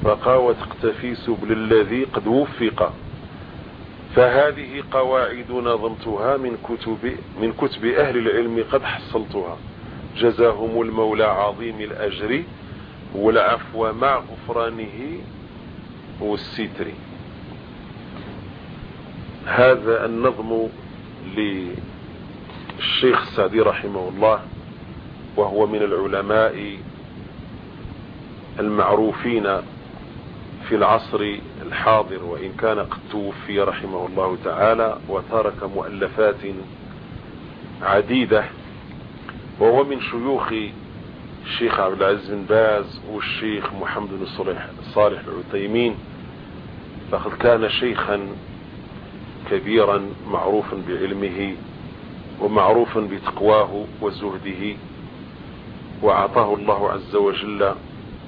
وفق وتقتفي سبل الذي قد وفق. فهذه قواعد نظمتها من كتب أهل العلم قد حصلتها، جزاهم المولى عظيم الأجر والعفو مع غفرانه والستر. هذا النظم للشيخ السعدي رحمه الله، وهو من العلماء المعروفين في العصر الحاضر، وإن كان قد توفي رحمه الله تعالى وترك مؤلفات عديدة. وهو من شيوخ الشيخ عبد العزيز بن باز والشيخ محمد بن صالح العثيمين، فقد كان شيخا كبيرا معروفا بعلمه ومعروفا بتقواه وزهده، وأعطاه الله عز وجل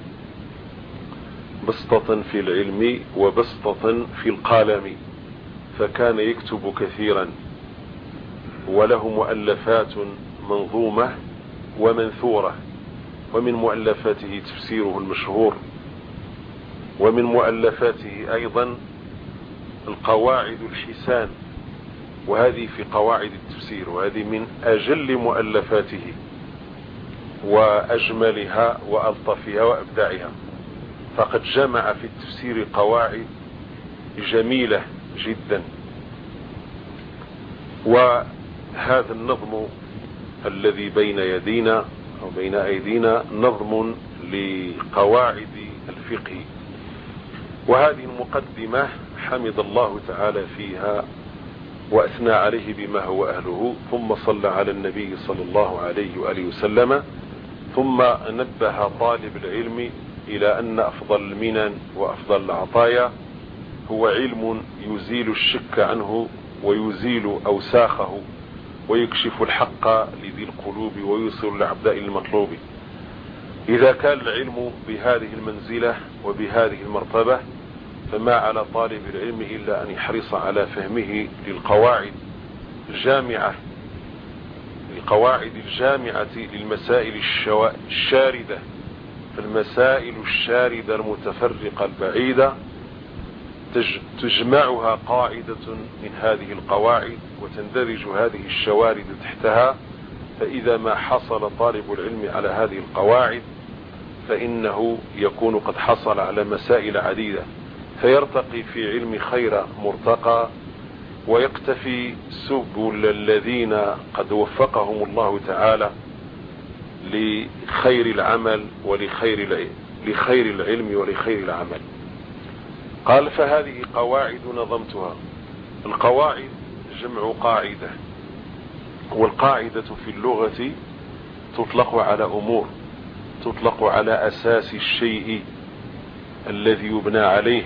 بسطة في العلم وبسطة في القلم، فكان يكتب كثيرا، وله مؤلفات منظومة ومنثورة. ومن مؤلفاته تفسيره المشهور، ومن مؤلفاته أيضا القواعد الحسان، وهذه في قواعد التفسير، وهذه من أجل مؤلفاته وأجملها وألطفها وأبدعها. فقد جمع في التفسير قواعد جميلة جدا. وهذا النظم الذي بين يدينا أو بين أيدينا نظم لقواعد الفقه، وهذه المقدمة حمد الله تعالى فيها وأثنى عليه بما هو أهله، ثم صلى على النبي صلى الله عليه وآله وسلم، ثم نبه طالب العلم إلى أن أفضل المنن وأفضل العطايا هو علم يزيل الشك عنه ويزيل أوساخه ويكشف الحق لذي القلوب ويوصل العبد إلى المطلوب. إذا كان العلم بهذه المنزلة وبهذه المرتبة، فما على طالب العلم إلا أن يحرص على فهمه للقواعد الجامعة للمسائل الشاردة. فالمسائل الشاردة المتفرقة البعيدة تجمعها قاعدة من هذه القواعد وتندرج هذه الشوارد تحتها. فإذا ما حصل طالب العلم على هذه القواعد فإنه يكون قد حصل على مسائل عديدة، فيرتقي في علم خير مرتقى، ويقتفي سبل الذين قد وفقهم الله تعالى لخير العمل لخير العلم ولخير العمل. قال فهذه قواعد نظمتها. القواعد جمع قاعدة، والقاعدة في اللغة تطلق على أمور، تطلق على أساس الشيء الذي يبنى عليه.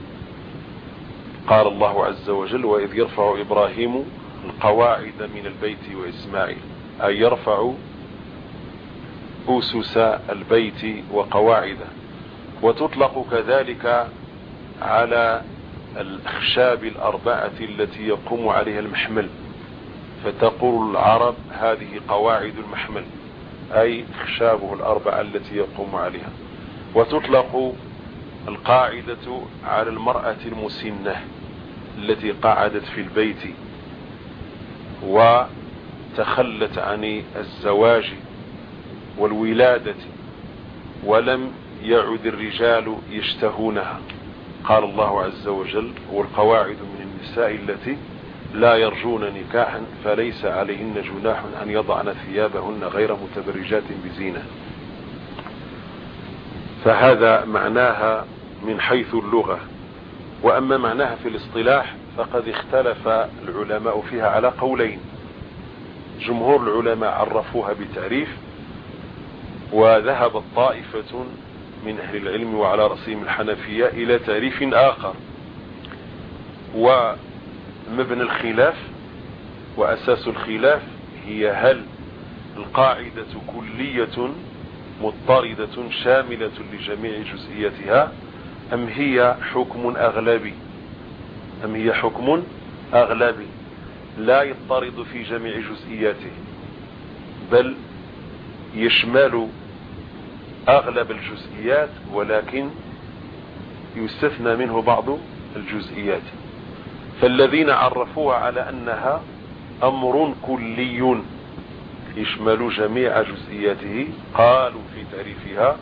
قال الله عز وجل وإذ يرفع إبراهيم القواعد من البيت وإسماعيل، أي يرفع أسس البيت وقواعده. وتطلق كذلك على الأخشاب الأربعة التي يقوم عليها المحمل، فتقول العرب هذه قواعد المحمل، أي أخشابه الأربعة التي يقوم عليها. وتطلق القاعدة على المرأة المسنة التي قعدت في البيت وتخلت عن الزواج والولادة ولم يعد الرجال يشتهونها. قال الله عز وجل والقواعد من النساء التي لا يرجون نكاحا فليس عليهن جناح أن يضعن ثيابهن غير متبرجات بزينة. فهذا معناها من حيث اللغة. وأما معناها في الاصطلاح فقد اختلف العلماء فيها على قولين. جمهور العلماء عرفوها بتعريف، وذهب طائفة من أهل العلم وعلى رأسهم الحنفية إلى تعريف آخر. ومبنى الخلاف وأساس الخلاف هي هل القاعدة كلية مضطردة شاملة لجميع جزئياتها أم هي حكم أغلبي لا يضطرد في جميع جزئياته، بل يشمل أغلب الجزئيات ولكن يستثنى منه بعض الجزئيات. فالذين عرفوها على أنها أمر كلي يشمل جميع جزئياته قالوا في تعريفها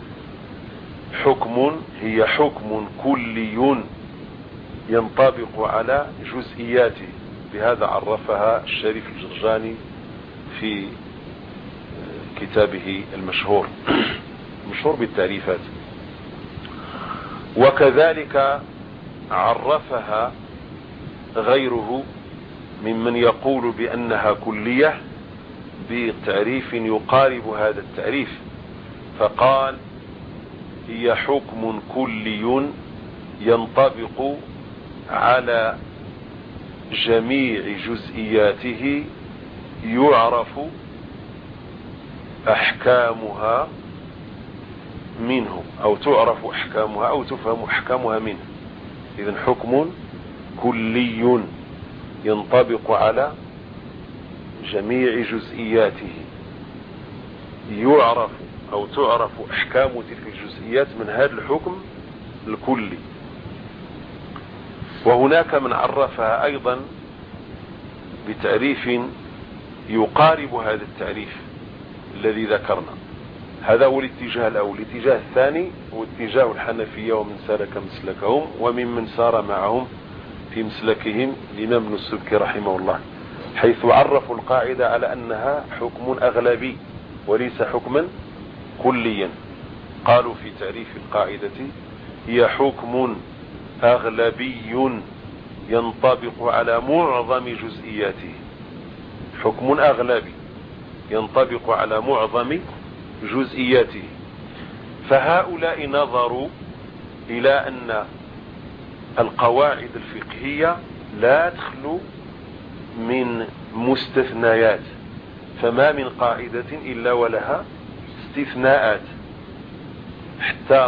هي حكم كلي ينطبق على جزئياته. بهذا عرفها الشريف الجرجاني في كتابه المشهور بالتعريفات. وكذلك عرفها غيره ممن يقول بأنها كلية بتعريف يقارب هذا التعريف، فقال هي حكم كلي ينطبق على جميع جزئياته يعرف أحكامها منه، أو تعرف أحكامها أو تفهم أحكامها منه. إذن حكم كلي ينطبق على جميع جزئياته يعرف أو تعرف أحكام تلك الجزئيات من هذا الحكم الكلي. وهناك من عرفها أيضا بتعريف يقارب هذا التعريف الذي ذكرنا. هذا هو الاتجاه الأول. الاتجاه الثاني هو اتجاه الحنفية ومن سلك مسلكهم وممن سار معهم في مسلكهم الإمام ابن السبكي رحمه الله، حيث عرفوا القاعدة على أنها حكم أغلبي وليس حكما كليا. قالوا في تعريف القاعدة هي حكم أغلبي ينطبق على معظم جزئياته. حكم أغلبي ينطبق على معظم جزئياته. فهؤلاء نظروا إلى أن القواعد الفقهية لا تخلو من مستثنيات، فما من قاعدة إلا ولها استثناءات، حتى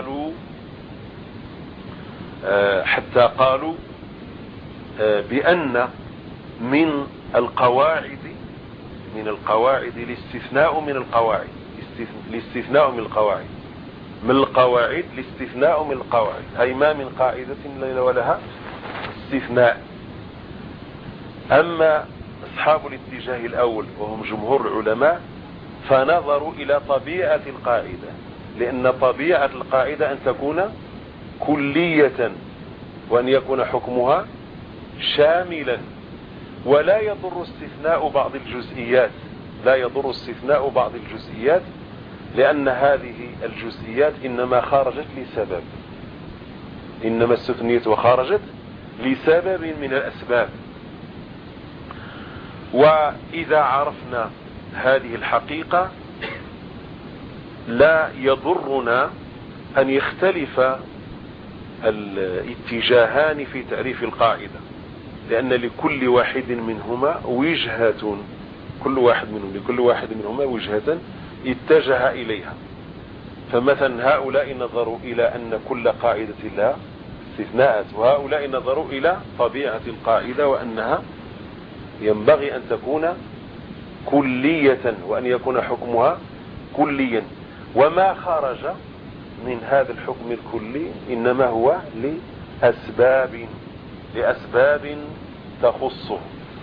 قالوا بأن من القواعد الاستثناء من القواعد، من القواعد الاستثناء من القواعد، أي ما من قاعدة إلا ولها استثناء. أما أصحاب الاتجاه الأول وهم جمهور العلماء فنظروا إلى طبيعة القاعدة، لأن طبيعة القاعدة أن تكون كلية وأن يكون حكمها شاملا، ولا يضر استثناء بعض الجزئيات، لأن هذه الجزئيات إنما خرجت لسبب، إنما استثنيت وخرجت لسبب من الأسباب. وإذا عرفنا هذه الحقيقة لا يضرنا أن يختلف الاتجاهان في تعريف القاعدة، لأن لكل واحد منهما وجهة، لكل واحد منهما وجهة اتجه إليها. فمثلا هؤلاء نظروا إلى أن كل قاعدة لها استثناءات، وهؤلاء نظروا إلى طبيعة القاعدة وأنها ينبغي أن تكون كلية وأن يكون حكمها كليا، وما خرج من هذا الحكم الكلي إنما هو لأسباب تخصه.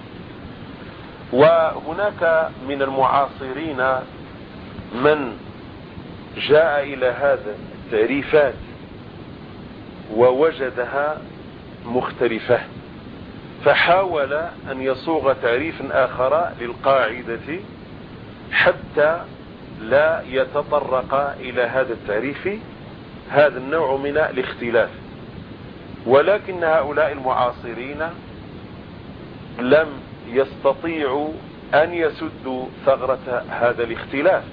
وهناك من المعاصرين من جاء إلى هذا التعريفات ووجدها مختلفة، فحاول أن يصوغ تعريف آخر للقاعدة حتى لا يتطرق إلى هذا التعريف هذا النوع من الاختلاف. ولكن هؤلاء المعاصرين لم يستطيعوا أن يسدوا ثغرة هذا الاختلاف،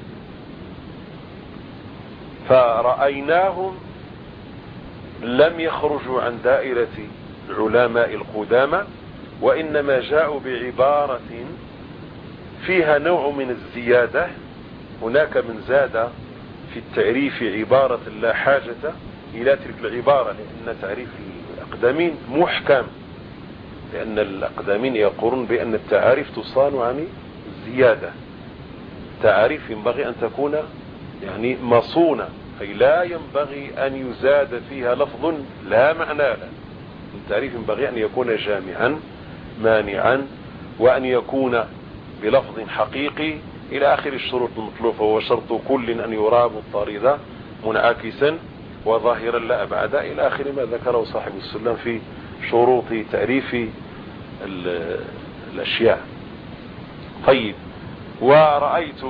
فرأيناهم لم يخرجوا عن دائرة العلماء القدامى، وإنما جاءوا بعبارة فيها نوع من الزيادة. هناك من زاد في التعريف عبارة لا حاجة إلى تلك العبارة، لأن تعريف الأقدمين محكم، لأن الأقدمين يقولون بأن التعاريف تصان عن الزيادة. التعاريف ينبغي أن تكون يعني مصونة أي لا ينبغي أن يزاد فيها لفظ لا معنى له. التعريف ينبغي أن يكون جامعا مانعا، وأن يكون بلفظ حقيقي إلى آخر الشروط المطلوبة. فهو شرط كل أن يرى مضطردا منعكسا وظاهرا لا أبعد إلى آخر ما ذكره صاحب السلم في شروط تعريف الأشياء. طيب، ورأيت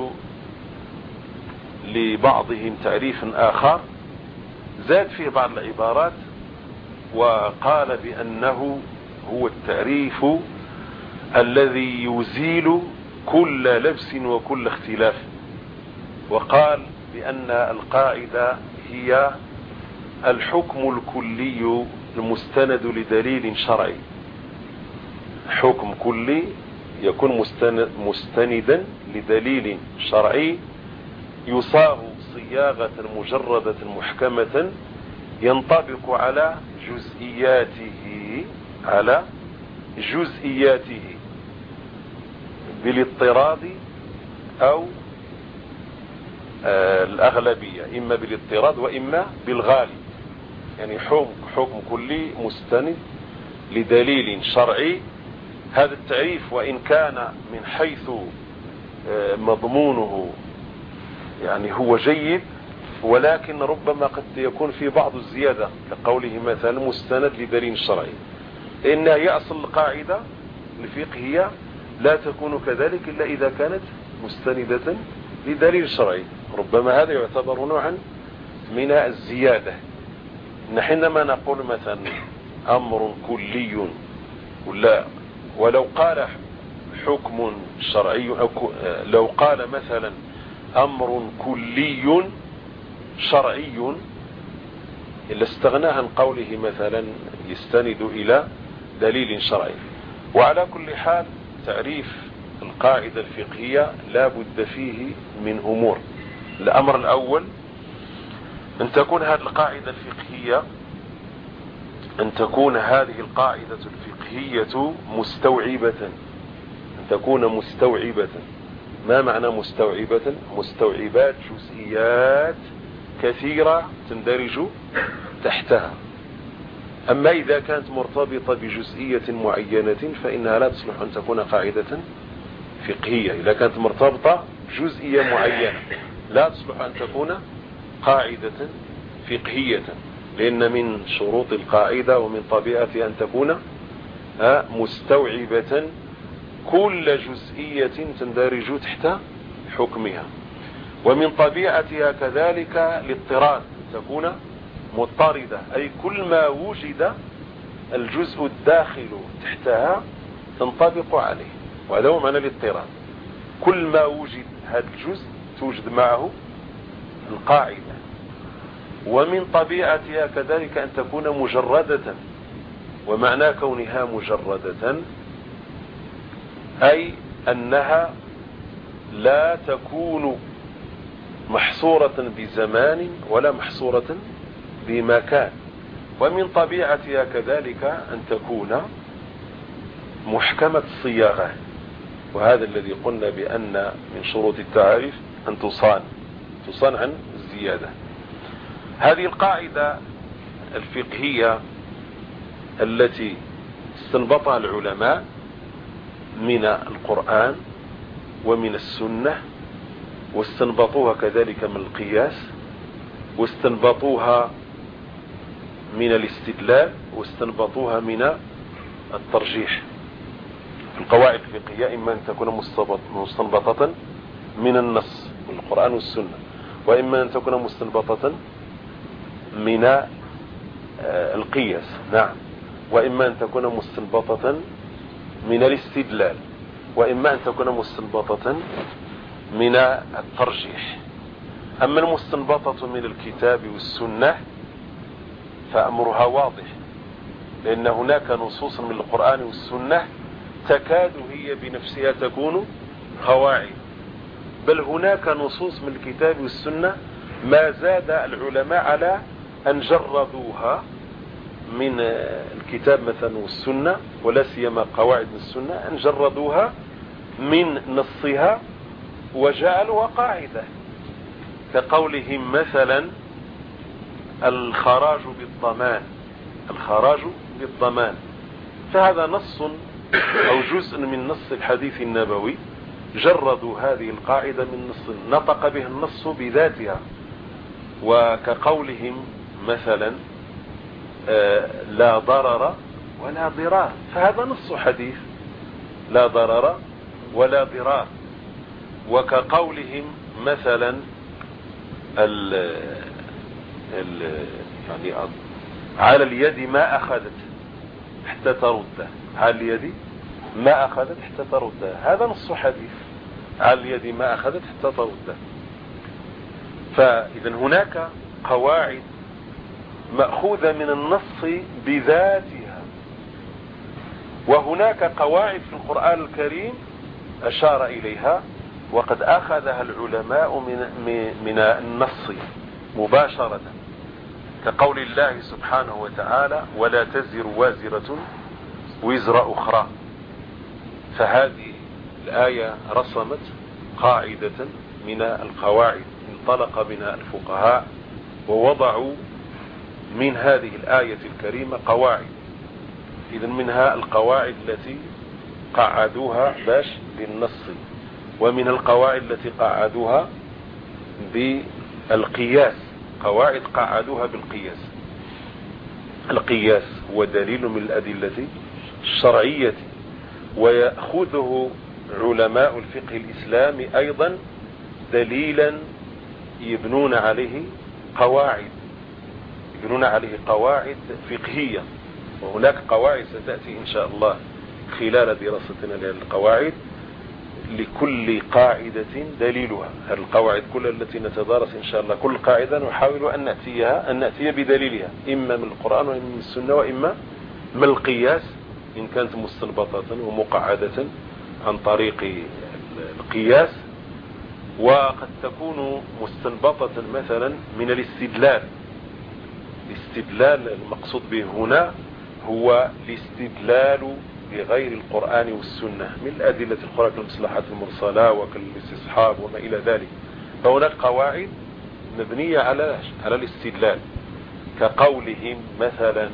لبعضهم تعريف آخر زاد فيه بعض العبارات، وقال بأنه هو التعريف الذي يزيل كل لبس وكل اختلاف. وقال بأن القاعدة هي الحكم الكلي المستند لدليل شرعي. حكم كلي يكون مستندا لدليل شرعي يصاغ صياغة مجردة محكمة ينطبق على جزئياته بالاضطراد أو الأغلبية، إما بالاضطراد وإما بالغالب. يعني حكم كلي مستند لدليل شرعي. هذا التعريف وإن كان من حيث مضمونه يعني هو جيد، ولكن ربما قد يكون في بعض الزيادة، كقوله مثلا مستند لدليل شرعي، لأن هي أصل القاعدة الفقهية لا تكون كذلك إلا إذا كانت مستندة لدليل شرعي. ربما هذا يعتبر نوعا من الزيادة. حينما نقول مثلا أمر كلي، ولو قال حكم شرعي، أو لو قال مثلا أمر كلي شرعي، إلا استغنى عن قوله مثلا يستند إلى دليل شرعي. وعلى كل حال تعريف القاعدة الفقهية لا بد فيه من أمور. الأمر الأول أن تكون هذه القاعدة الفقهية مستوعبة، أن تكون مستوعبة. ما معنى مستوعبة؟ مستوعبات جزئيات كثيرة تندرج تحتها. أما إذا كانت مرتبطة بجزئية معينة فإنها لا تصلح أن تكون قاعدة فقهية. إذا كانت مرتبطة بجزئية معينة لا تصلح أن تكون قاعدة فقهية، لأن من شروط القاعدة ومن طبيعتها أن تكون مستوعبة كل جزئية تندرج تحت حكمها. ومن طبيعتها كذلك الاضطراد، تكون مضطردة، أي كل ما وجد الجزء الداخل تحتها تنطبق عليه، وهذا هو معنى الاضطراد. كل ما وجد هذا الجزء توجد معه القاعدة. ومن طبيعتها كذلك أن تكون مجردة، ومعنى كونها مجردة أي أنها لا تكون محصورة بزمان ولا محصورة بمكان. ومن طبيعتها كذلك أن تكون محكمة الصياغة، وهذا الذي قلنا بأن من شروط التعاريف أن تصان عن الزيادة. هذه القاعدة الفقهية التي استنبطها العلماء من القرآن ومن السنة، واستنبطوها كذلك من القياس، واستنبطوها من الاستدلال، واستنبطوها من الترجيح. القواعد الفقهية إما أن تكون مستنبطة من النص من القرآن والسنة، وإما أن تكون مستنبطة من القياس، نعم، وإما أن تكون مستنبطة من الاستدلال، وإما أن تكون مستنبطة من الترجيح. أما المستنبطة من الكتاب والسنة فأمرها واضح، لأن هناك نصوص من القرآن والسنة تكاد هي بنفسها تكون قواعد، بل هناك نصوص من الكتاب والسنة ما زاد العلماء على أن جردوها من الكتاب مثلا والسنة، ولا سيما قواعد السنة، أن جردوها من نصها وجعلوها قاعدة، كقولهم مثلا الخراج بالضمان، الخراج بالضمان. فهذا نص أو جزء من نص الحديث النبوي، جردوا هذه القاعدة من نص نطق به النص بذاتها، وكقولهم مثلا لا ضرر ولا ضرار، فهذا نص حديث لا ضرر ولا ضرار. وكقولهم مثلا يعني على اليد ما أخذت حتى ترده، على اليد ما أخذت حتى ترده، هذا نص حديث، على اليد ما أخذت حتى ترده. فإذا هناك قواعد مأخوذة من النص بذاتها، وهناك قواعد في القرآن الكريم أشار إليها وقد أخذها العلماء من النص مباشرة، كقول الله سبحانه وتعالى ولا تزر وازرة وزر أخرى. فهذه الآية رسمت قاعدة من القواعد انطلق منها الفقهاء ووضعوا من هذه الآية الكريمة قواعد. إذن منها القواعد التي قعدوها باش بالنص، ومن القواعد التي قعدوها بالقياس، قواعد قعدوها بالقياس. القياس هو دليل من الأدلة الشرعية، ويأخذه علماء الفقه الإسلامي أيضا دليلا يبنون عليه قواعد، يبنون عليه قواعد فقهية. وهناك قواعد ستأتي إن شاء الله خلال دراستنا للقواعد، لكل قاعدة دليلها. هذه القواعد كلها التي نتدارس إن شاء الله كل قاعدة نحاول أن نأتي بدليلها، إما من القرآن وإما من السنة وإما من القياس إن كانت مستنبطة ومقعدة عن طريق القياس، وقد تكون مستنبطة مثلا من الاستدلال. الاستدلال المقصود به هنا هو الاستدلال بغير القرآن والسنة من الأدلة القرآن كالمصلحات المرسلة وكالاستصحاب وما إلى ذلك. فهناك قواعد مبنية على الاستدلال، كقولهم مثلا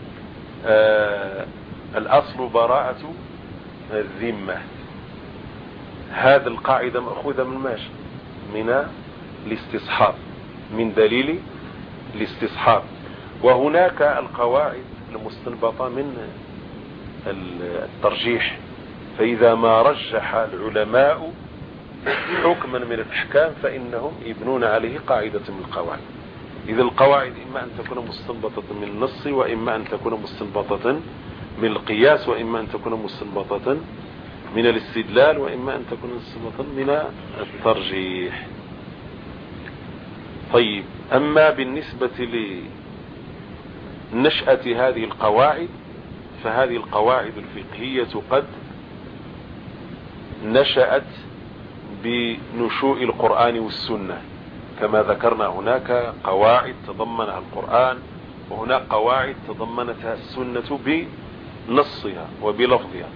الأصل براءة الذمة. هذا القاعدة مأخوذة من ماشي من الاستصحاب، من دليل الاستصحاب. وهناك القواعد المستنبطة من الترجيح، فإذا ما رجح العلماء حكما من الأحكام فإنهم يبنون عليه قاعدة من القواعد. إذا القواعد إما أن تكون مستنبطة من النص، وإما أن تكون مستنبطة من القياس، وإما أن تكون مستنبطة من الاستدلال، وإما أن تكون مستنبطة من الترجيح. طيب، أما بالنسبة لنشأة هذه القواعد، فهذه القواعد الفقهية قد نشأت بنشوء القرآن والسنة، كما ذكرنا هناك قواعد تضمنها القرآن، وهناك قواعد تضمنتها السنة بنصها وبلفظها.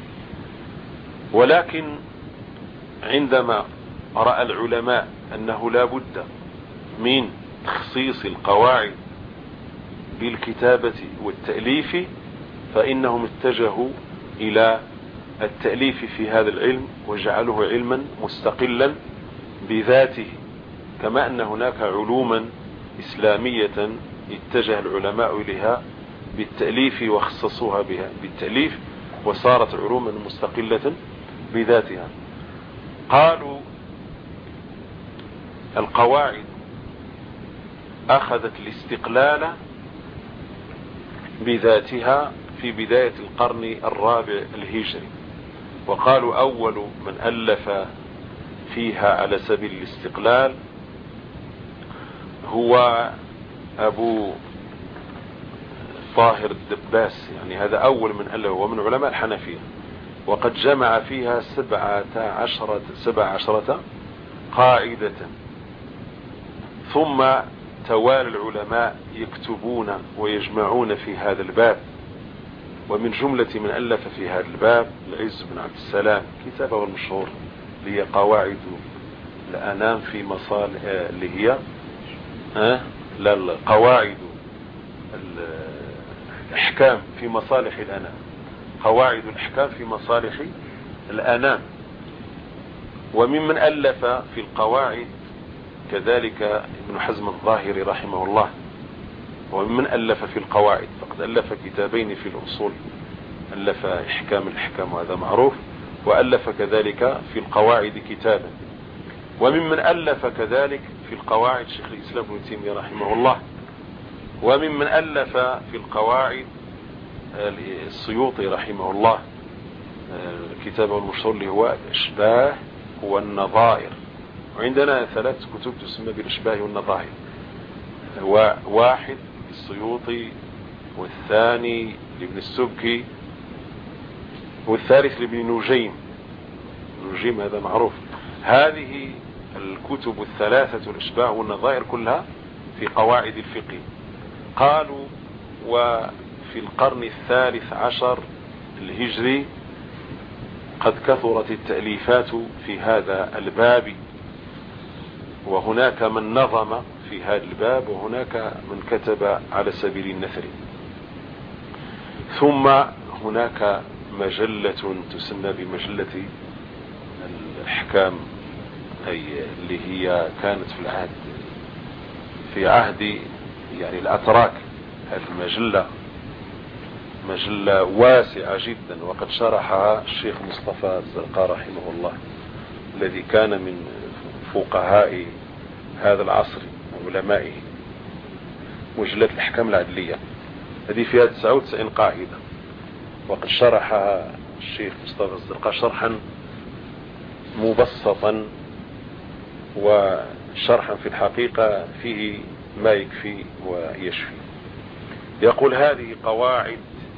ولكن عندما رأى العلماء أنه لا بد من تخصيص القواعد بالكتابة والتأليف، فإنهم اتجهوا إلى التأليف في هذا العلم وجعلوه علما مستقلا بذاته، كما أن هناك علوما إسلامية اتجه العلماء إليها بالتأليف وخصصوها بها بالتأليف وصارت علوما مستقلة بذاتها. قالوا القواعد أخذت الاستقلال بذاتها في بداية القرن الرابع الهجري، وقالوا أول من ألف فيها على سبيل الاستقلال هو أبو طاهر الدباس، يعني هذا أول من ألف، ومن علماء الحنفية، وقد جمع فيها 17 قاعدة. ثم توالى العلماء يكتبون ويجمعون في هذا الباب، ومن جملة من ألف في هذا الباب العز بن عبد السلام، كتابه المشهور اللي هي قواعد الأنام في مصالح، اللي هي قواعد الأحكام في مصالح الأنام، قواعد الأحكام في مصالح الأنام. وممن ألف في القواعد كذلك ابن حزم الظاهري رحمه الله، وممن ألف في القواعد فقد ألف كتابين في الأصول، ألف إحكام الأحكام وهذا معروف، وألف كذلك في القواعد كتابا. وممن ألف كذلك في القواعد شيخ الإسلام ابن تيمية رحمه الله. وممن ألف في القواعد السيوطي رحمه الله، كتابه المشهور اللي هو الإشباه والنظائر. وعندنا 3 كتب تسمى بالإشباه والنظائر، واحد للسيوطي، والثاني لابن السبكي، والثالث لابن نجيم. نجيم هذا معروف. هذه الكتب الثلاثة الإشباه والنظائر كلها في قواعد الفقه. قالوا وفي القرن 13 الهجري قد كثرت التأليفات في هذا الباب، وهناك من نظم في هذا الباب، وهناك من كتب على سبيل النثر. ثم هناك مجلة تسمى بمجلة الأحكام، أي اللي هي كانت في عهد يعني الأتراك. هذه المجلة مجلة واسعة جدا، وقد شرحها الشيخ مصطفى الزرقاء رحمه الله، الذي كان من فقهاء هذا العصر وعلمائه. مجلة الأحكام العدلية هذه فيها 99 قاعدة، وقد شرحها الشيخ مصطفى الزرقاء شرحا مبسطا، وشرحا في الحقيقة فيه ما يكفي ويشفي. يقول: هذه قواعد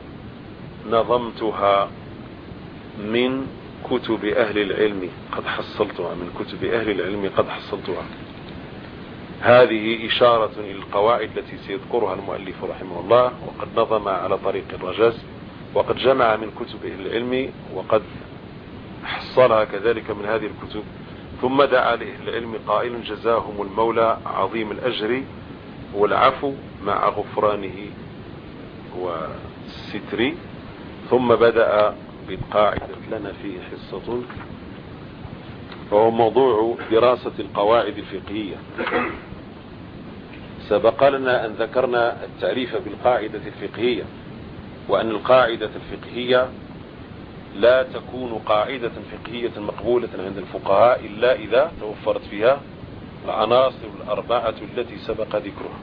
نظمتها من كتب أهل العلم قد حصلتها، من كتب أهل العلم قد حصلتها. هذه إشارة إلى القواعد التي سيذكرها المؤلف رحمه الله، وقد نظم على طريق الرجاز، وقد جمع من كتب أهل العلم، وقد حصلها كذلك من هذه الكتب. ثم دعا لأهل العلم قائلا: جزاهم المولى عظيم الأجر والعفو مع غفرانه والستر. ثم بدأ بالقاعدة. لنا فيه حصة، وهو موضوع دراسة القواعد الفقهية. سبق لنا أن ذكرنا التعريف بالقاعدة الفقهية، وأن القاعدة الفقهية لا تكون قاعدة فقهية مقبولة عند الفقهاء إلا إذا توفرت فيها العناصر الأربعة التي سبق ذكرها.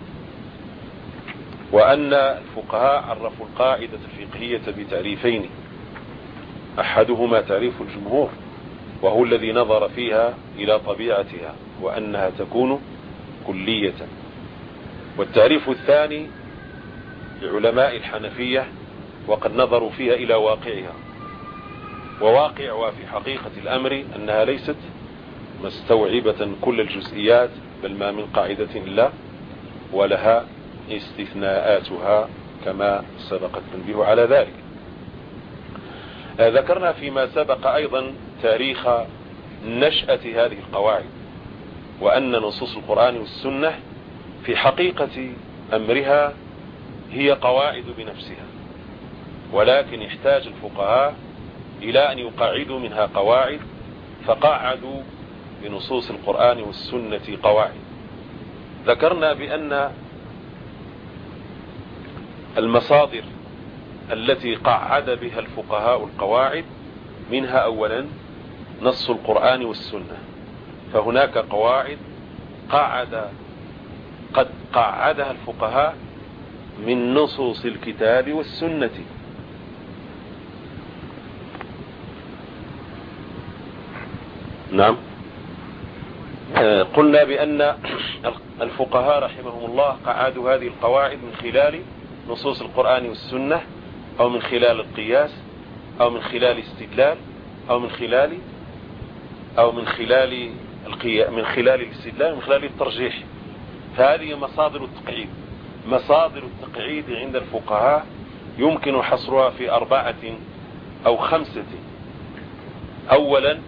وأن الفقهاء عرفوا القاعدة الفقهية بتعريفين: أحدهما تعريف الجمهور، وهو الذي نظر فيها إلى طبيعتها وأنها تكون كلية. والتعريف الثاني لعلماء الحنفية، وقد نظروا فيها إلى واقعها، وواقعها في حقيقة الأمر أنها ليست مستوعبة كل الجزئيات، بل ما من قاعدة إلا ولها استثناءاتها كما سبق التنبيه على ذلك. ذكرنا فيما سبق أيضا تاريخ نشأة هذه القواعد، وأن نصوص القرآن والسنة في حقيقة أمرها هي قواعد بنفسها، ولكن يحتاج الفقهاء إلى أن يقاعدوا منها قواعد، فقاعدوا بنصوص القرآن والسنة قواعد. ذكرنا بأن المصادر التي قعد بها الفقهاء القواعد منها أولا نص القرآن والسنة، فهناك قواعد قد قعدها الفقهاء من نصوص الكتاب والسنة. نعم، قلنا بأن الفقهاء رحمهم الله قعدوا هذه القواعد من خلال نصوص القرآن والسنة، أو من خلال القياس، أو من خلال الاستدلال، أو من خلال الاستدلال، من خلال الترجيح. فهذه مصادر التقعيد. مصادر التقعيد عند الفقهاء يمكن حصرها في 4 أو 5. أولا،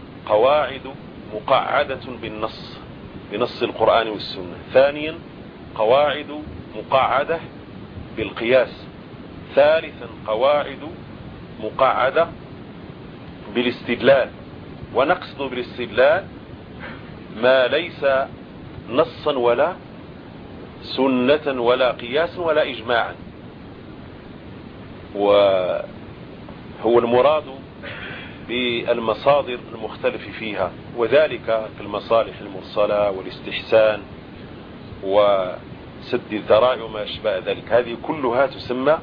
قواعد مقعدة بنص القرآن والسنة. ثانيا، قواعد مقعدة بالقياس. ثالثا قواعد مقعدة بالاستدلال. ونقصد بالاستدلال ما ليس نصا ولا سنة ولا قياس ولا إجماعا، وهو المراد بالمصادر المختلف فيها، وذلك في المصالح المرسلة والاستحسان وسد الذرائع وما شابه ذلك. هذه كلها تسمى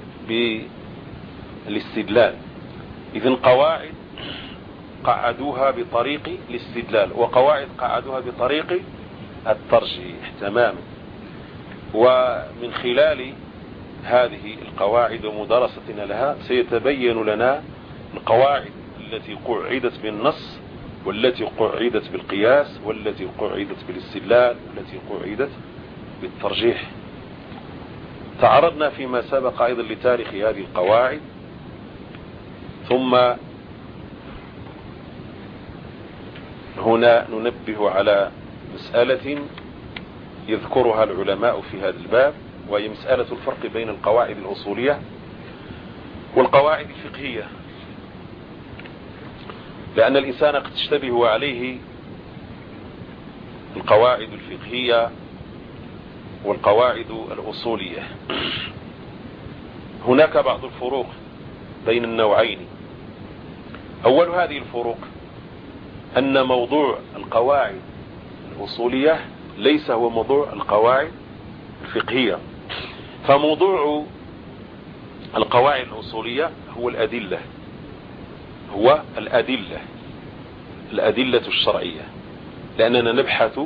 بالاستدلال. إذن قواعد قعدوها بطريق الاستدلال، وقواعد قعدوها بطريق الترجيح تماما. ومن خلال هذه القواعد ومدرستنا لها سيتبين لنا القواعد التي قعدت بالنص، والتي قعدت بالقياس، والتي قعدت بالاستدلال، والتي قعدت بالترجيح. تعرضنا فيما سبق أيضا لتاريخ هذه القواعد، ثم هنا ننبه على مسألة يذكرها العلماء في هذا الباب، وهي مسألة الفرق بين القواعد الأصولية والقواعد الفقهية، لأن الإنسان قد تشتبه عليه القواعد الفقهية والقواعد الأصولية. هناك بعض الفروق بين النوعين. أول هذه الفروق أن موضوع القواعد الأصولية ليس هو موضوع القواعد الفقهية. فموضوع القواعد الأصولية هو الأدلة، هو الأدلة الشرعية، لأننا نبحث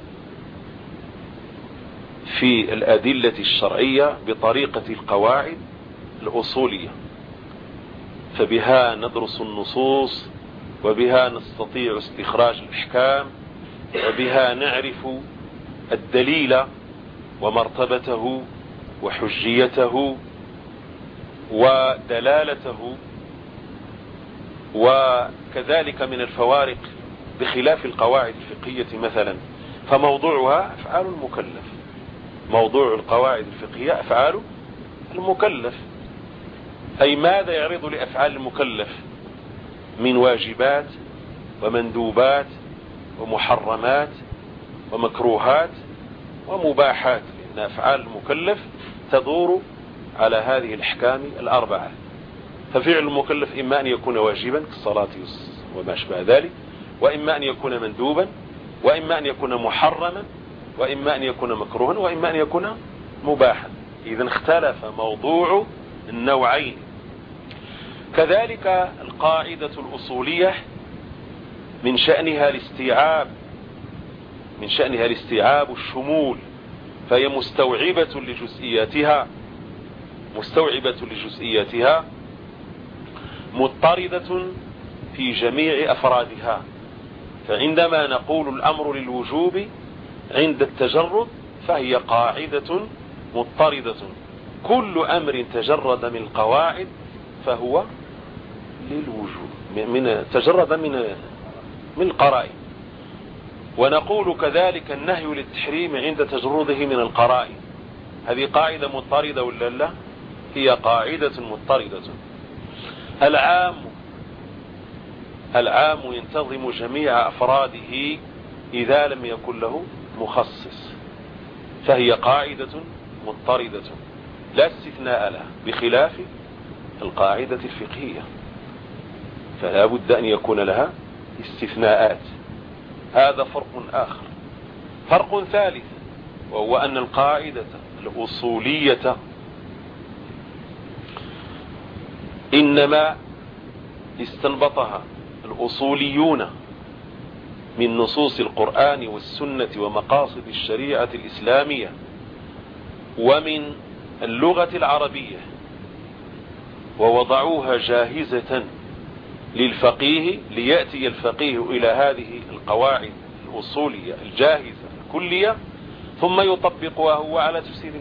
في الأدلة الشرعية بطريقة القواعد الأصولية، فبها ندرس النصوص، وبها نستطيع استخراج الأحكام، وبها نعرف الدليل ومرتبته وحجيته ودلالته، وكذلك من الفوارق بخلاف القواعد الفقهية مثلا، فموضوعها أفعال المكلف. موضوع القواعد الفقهية أفعال المكلف، أي ماذا يعرض لأفعال المكلف من واجبات ومندوبات ومحرمات ومكروهات ومباحات، لأن أفعال المكلف تدور على هذه الأحكام الأربعة. ففعل المكلف إما أن يكون واجبا كالصلاة وما شابه ذلك، وإما أن يكون مندوبا، وإما أن يكون محرما، وإما أن يكون مكروها، وإما أن يكون مباحا. إذن اختلف موضوع النوعين. كذلك القاعدة الأصولية من شأنها الاستيعاب الشمول، فهي مستوعبة لجزئياتها مضطردة في جميع أفرادها. فعندما نقول الأمر للوجوب عند التجرد فهي قاعدة مضطردة. كل أمر تجرد من القواعد فهو للوجوب، تجرد من القرائن. ونقول كذلك النهي للتحريم عند تجرده من القرائن. هذه قاعدة مضطردة ولا لا؟ هي قاعدة مضطردة. العام ينتظم جميع أفراده إذا لم يكن له مخصص، فهي قاعدة مضطردة لا استثناء لها، بخلاف القاعدة الفقهية فلا بد أن يكون لها استثناءات. هذا فرق آخر. فرق ثالث، وهو أن القاعدة الأصولية إنما استنبطها الأصوليون من نصوص القرآن والسنة ومقاصد الشريعة الإسلامية ومن اللغة العربية، ووضعوها جاهزة للفقيه ليأتي الفقيه إلى هذه القواعد الأصولية الجاهزة الكلية ثم يطبقها هو على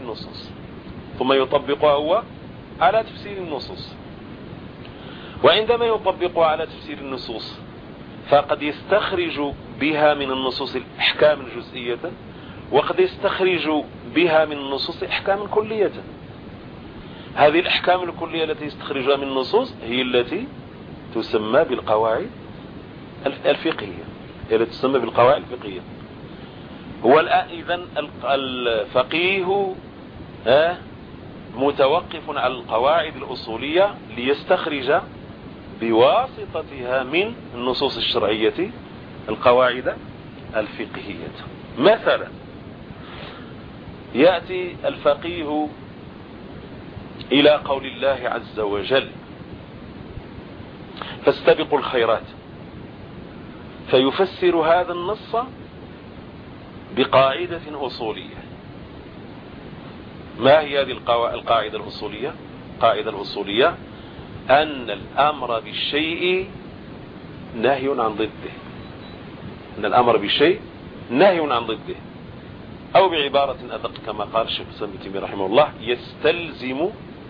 تفسير النصوص. وعندما يطبقها على تفسير النصوص فقد يستخرج بها من النصوص الأحكام الجزئية، وقد يستخرج بها من النصوص أحكاما كلية. هذه الأحكام الكلية التي يستخرجها من النصوص هي التي تسمى بالقواعد الفقهية، هي التي تسمى بالقواعد الفقهية. هو الآن إذن الفقيه متوقف على القواعد الأصولية ليستخرج بواسطتها من النصوص الشرعية القواعد الفقهية. مثلا يأتي الفقيه إلى قول الله عز وجل فاستبقوا الخيرات، فيفسر هذا النص بقاعدة أصولية. ما هي هذه القاعدة الأصولية؟ القاعدة الأصولية أن الأمر بالشيء نهي عن ضده، أن الأمر بالشيء نهي عن ضده، أو بعبارة أدق كما قال الشيخ الإسلام ابن تيمية رحمه الله يستلزم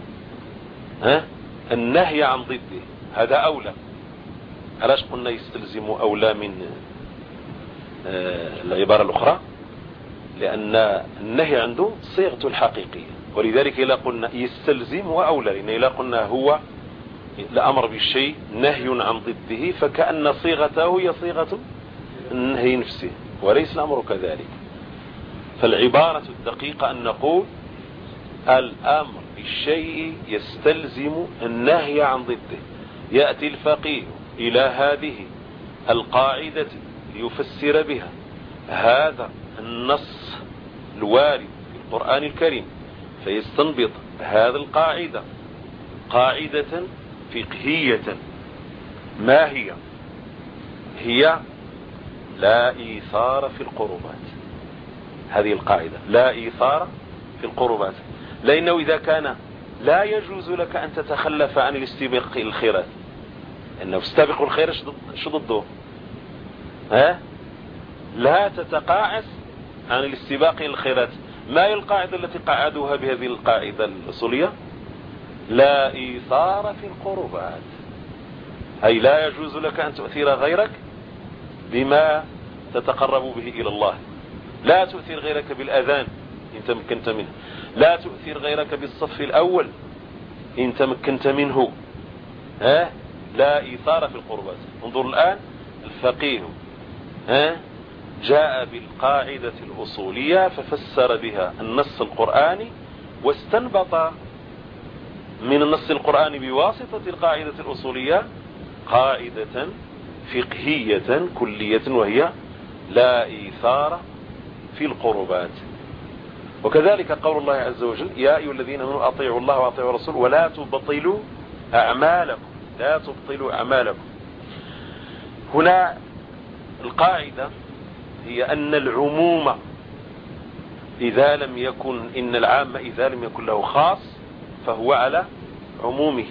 النهي عن ضده. هذا أولى. علاش قلنا يستلزم أولى من العبارة الأخرى؟ لأن النهي عنده صيغته الحقيقية، ولذلك إذا قلنا يستلزم وأولى، لأن إذا قلنا هو الأمر بالشيء نهي عن ضده فكأن صيغته هي صيغة النهي نفسه، وليس الأمر كذلك. فالعبارة الدقيقة أن نقول الأمر بالشيء يستلزم النهي عن ضده. يأتي الفقيه إلى هذه القاعدة ليفسر بها هذا النص الوارد في القرآن الكريم، فيستنبط هذا القاعدة قاعدة فقهية. ما هي؟ هي لا إيثار في القربات. هذه القاعدة لا إيثار في القربات، لأنه إذا كان لا يجوز لك أن تتخلف عن الاستباق الخيرات، أنه استبق الخير شو ضده؟ لا تتقاعس عن الاستباق الخيرات. ما هي القاعدة التي قعدوها بهذه القاعدة الأصولية؟ لا إيثار في القربات، أي لا يجوز لك أن تؤثر غيرك بما تتقرب به إلى الله. لا تؤثر غيرك بالأذان إن تمكنت منه، لا تؤثر غيرك بالصف الأول إن تمكنت منه. لا إيثار في القربات. انظر الآن الفقيه جاء بالقاعدة الأصولية ففسر بها النص القرآني، واستنبط من النص القرآني بواسطة القاعدة الأصولية قاعدة فقهية كلية، وهي لا إيثار في القربات. وكذلك قول الله عز وجل يا أيها الذين آمنوا أطيعوا الله وأطيعوا الرسول ولا تبطلوا أعمالكم، لا تبطلوا أعمالكم. هنا القاعدة هي أن العموم إذا لم يكن إن العام إذا لم يكن له خاص فهو على عمومه.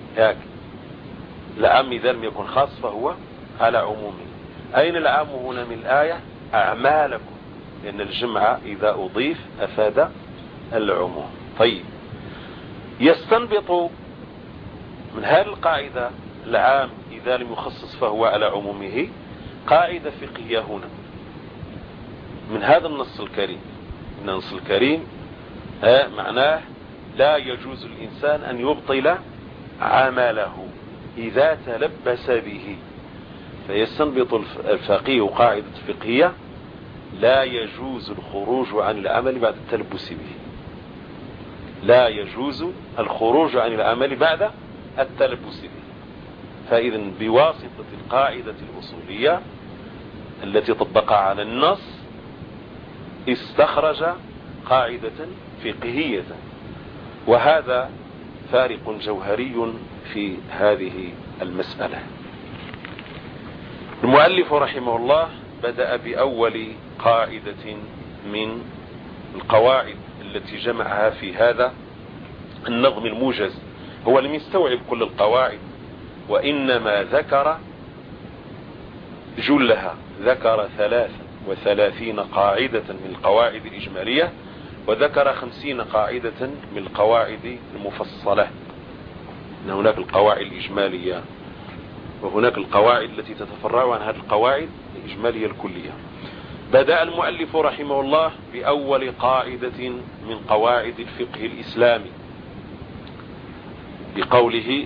العام إذا لم يكن خاص فهو على عمومه. أين العام هنا من الآية؟ أعمالكم، لأن الجمع إذا أضيف أفاد العموم. طيب، يستنبط من هذه القاعدة العام إذا لم يخصص فهو على عمومه قاعدة فقهية هنا من هذا النص الكريم. من النص الكريم معناه لا يجوز الإنسان أن يبطل عمله إذا تلبس به. فيستنبط الفقيه قاعدة فقهية لا يجوز الخروج عن العمل بعد التلبس به. لا يجوز الخروج عن العمل بعد التلبس به. فإذا بواسطة القاعدة الأصولية التي طبقها على النص استخرج قاعدة فقهية، وهذا فارق جوهري في هذه المسألة. المؤلف رحمه الله بدأ بأول قاعدة من القواعد التي جمعها في هذا النظم الموجز. هو لم يستوعب كل القواعد، وإنما ذكر جلها، ذكر 33 قاعدة من القواعد الإجمالية، وذكر 50 قاعدة من القواعد المفصلة. إن هناك القواعد الإجمالية وهناك القواعد التي تتفرع عن هذه القواعد الإجمالية الكلية. بدأ المؤلف رحمه الله بأول قاعدة من قواعد الفقه الإسلامي بقوله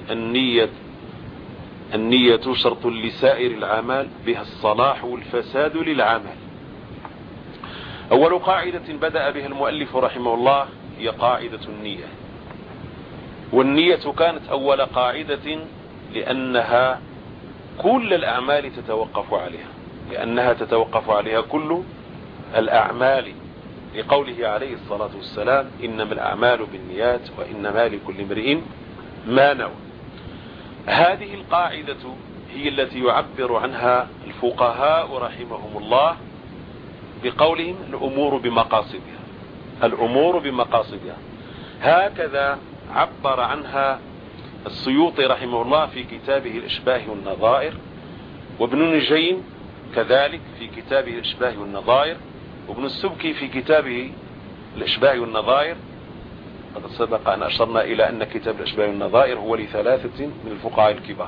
النية شرط لسائر الأعمال بها الصلاح والفساد للعمل. أول قاعدة بدأ بها المؤلف رحمه الله هي قاعدة النية. والنية كانت أول قاعدة لأنها كل الأعمال تتوقف عليها، لأنها تتوقف عليها كل الأعمال، لقوله عليه الصلاة والسلام إنما الأعمال بالنيات وإنما لكل امرئ ما نوى. هذه القاعدة هي التي يعبر عنها الفقهاء رحمهم الله بقولهم الأمور بمقاصدها. الأمور بمقاصدها، هكذا عبر عنها السيوطي رحمه الله في كتابه الإشباه والنظائر، وابن نجيم كذلك في كتابه الإشباه والنظائر، وابن السبكي في كتابه الإشباه والنظائر. قد سبق أن أشرنا إلى أن كتاب الإشباه والنظائر هو لثلاثة من الفقهاء الكبار،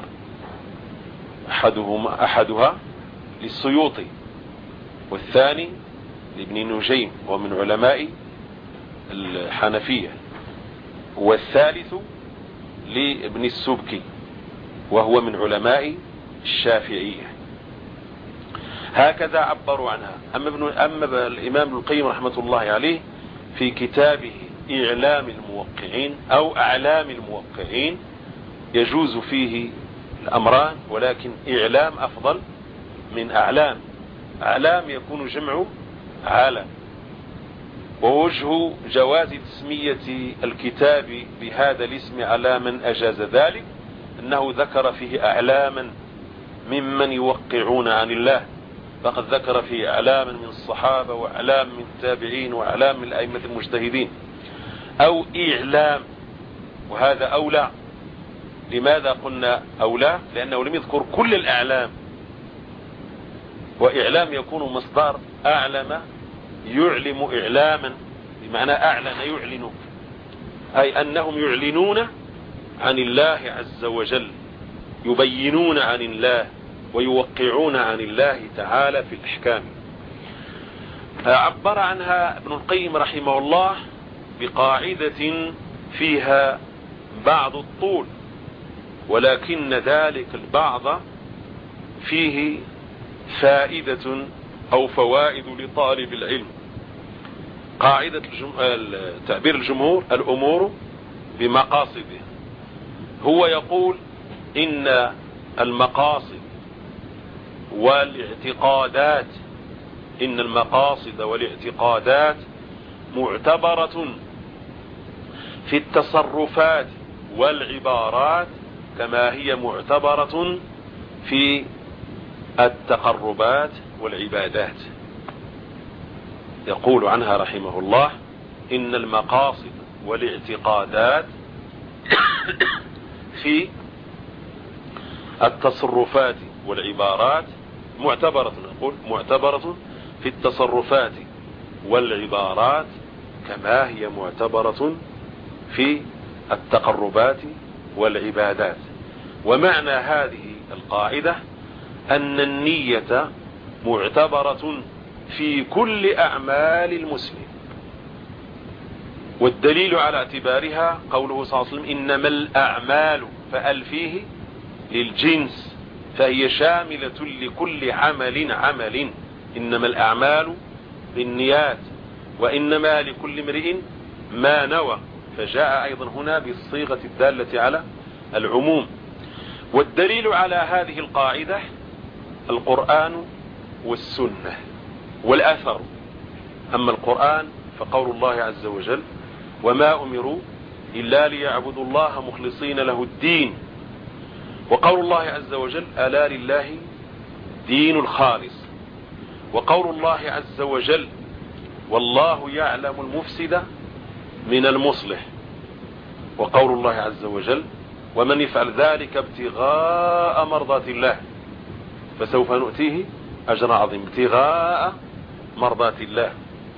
أحدها للسيوطي، والثاني لابن نجيم ومن علماء الحنفية، والثالث لابن السبكي وهو من علماء الشافعية. هكذا عبروا عنها. أما الإمام ابن القيم رحمة الله عليه في كتابه إعلام الموقعين أو أعلام الموقعين يجوز فيه الأمران، ولكن إعلام أفضل من أعلام. أعلام يكون جمع عالم. ووجه جواز تسمية الكتاب بهذا الاسم على من أجاز ذلك أنه ذكر فيه أعلاما ممن يوقعون عن الله، فقد ذكر فيه أعلاما من الصحابة وأعلام من التابعين وأعلام من الأئمة المجتهدين. أو إعلام، وهذا أولى. لماذا قلنا أولى؟ لأنه لم يذكر كل الأعلام، وإعلام يكون مصدر أعلم يعلم إعلاما، بمعنى أعلن يعلن، أي أنهم يعلنون عن الله عز وجل، يبينون عن الله ويوقعون عن الله تعالى في الأحكام. عبر عنها ابن القيم رحمه الله بقاعدة فيها بعض الطول، ولكن ذلك البعض فيه فائدة أو فوائد لطالب العلم. قاعدة تعبير الجمهور الأمور بمقاصده. هو يقول إن المقاصد والاعتقادات معتبرة في التصرفات والعبارات كما هي معتبرة في التقربات والعبادات. يقول عنها رحمه الله إن المقاصد والاعتقادات في التصرفات والعبارات معتبرة في التصرفات والعبارات كما هي معتبرة في التقربات والعبادات. ومعنى هذه القاعدة أن النية معتبرة في كل أعمال المسلم، والدليل على اعتبارها قوله صلى الله عليه وسلم إنما الأعمال، فأل فيه للجنس، فهي شاملة لكل عمل. إنما الأعمال بالنيات وإنما لكل امرئ ما نوى، فجاء أيضا هنا بالصيغة الدالة على العموم. والدليل على هذه القاعدة القرآن والسنة والأثر. أما القرآن فقول الله عز وجل وما أمروا إلا ليعبدوا الله مخلصين له الدين، وقول الله عز وجل ألا لله دين الخالص، وقول الله عز وجل والله يعلم المفسد من المصلح، وقول الله عز وجل ومن يفعل ذلك ابتغاء مرضات الله فسوف نؤتيه أجر عظيم، ابتغاء مرضات الله.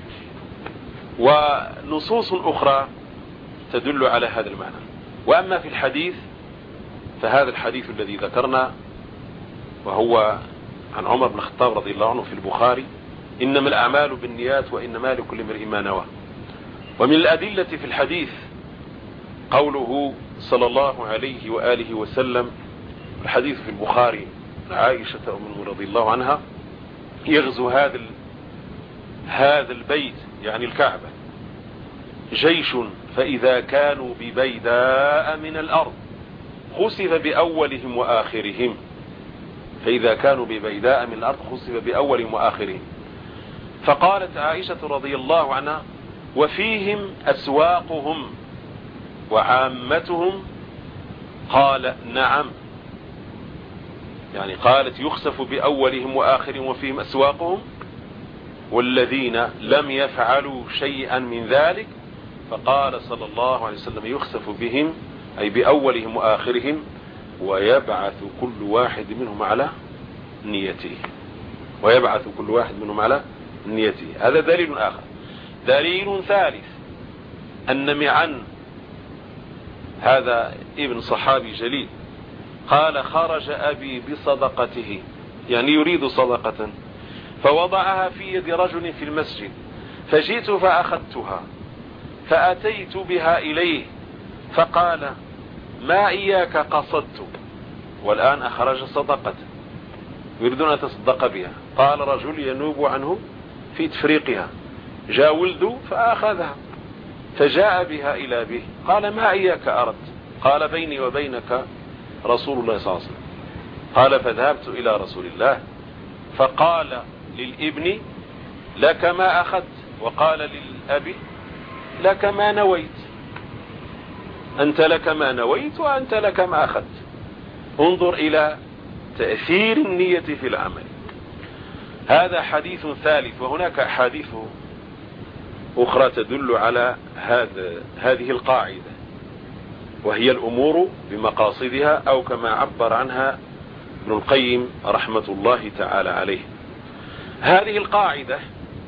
ونصوص أخرى تدل على هذا المعنى. وأما في الحديث فهذا الحديث الذي ذكرنا وهو عن عمر بن الخطاب رضي الله عنه في البخاري إنما الأعمال بالنيات وإنما لكل امرئ ما نوى. ومن الأدلة في الحديث قوله صلى الله عليه وآله وسلم، الحديث في البخاري، عائشة أم المؤمنين رضي الله عنها يغزو هذا البيت يعني الكعبة جيش، فإذا كانوا ببيداء من الأرض خسف بأولهم وآخرهم. فإذا كانوا ببيداء من الأرض خسف بأولهم وآخرهم. فقالت عائشة رضي الله عنها: وفيهم أسواقهم وعامتهم؟ قال: نعم. يعني قالت يخسف بأولهم وآخرهم وفيهم أسواقهم، والذين لم يفعلوا شيئا من ذلك. فقال صلى الله عليه وسلم: يخسف بهم أي بأولهم وآخرهم، ويبعث كل واحد منهم على نيته. ويبعث كل واحد منهم على نيته. هذا دليل آخر. دليل ثالث أن معن هذا ابن صحابي جليل قال: خرج أبي بصدقته، يعني يريد صدقة، فوضعها في يد رجل في المسجد، فجئت فأخذتها فأتيت بها إليه، فقال: ما إياك قصدت، والآن أخرج صدقة يريدون أن تصدق بها. قال رجل ينوب عنه في تفريقها، جاء ولد فأخذها، فجاء بها إلى به، قال: ما إياك أردت؟ قال: بيني وبينك رسول الله صلى الله عليه وسلم. قال: فذهبت إلى رسول الله فقال للابن: لك ما أخذت، وقال للأب: لك ما نويت، أنت لك ما نويت وأنت لك ما أخذت. انظر إلى تأثير النية في العمل. هذا حديث ثالث، وهناك أحاديث أخرى تدل على هذه القاعدة، وهي الأمور بمقاصدها، أو كما عبر عنها ابن القيم رحمة الله تعالى عليه. هذه القاعدة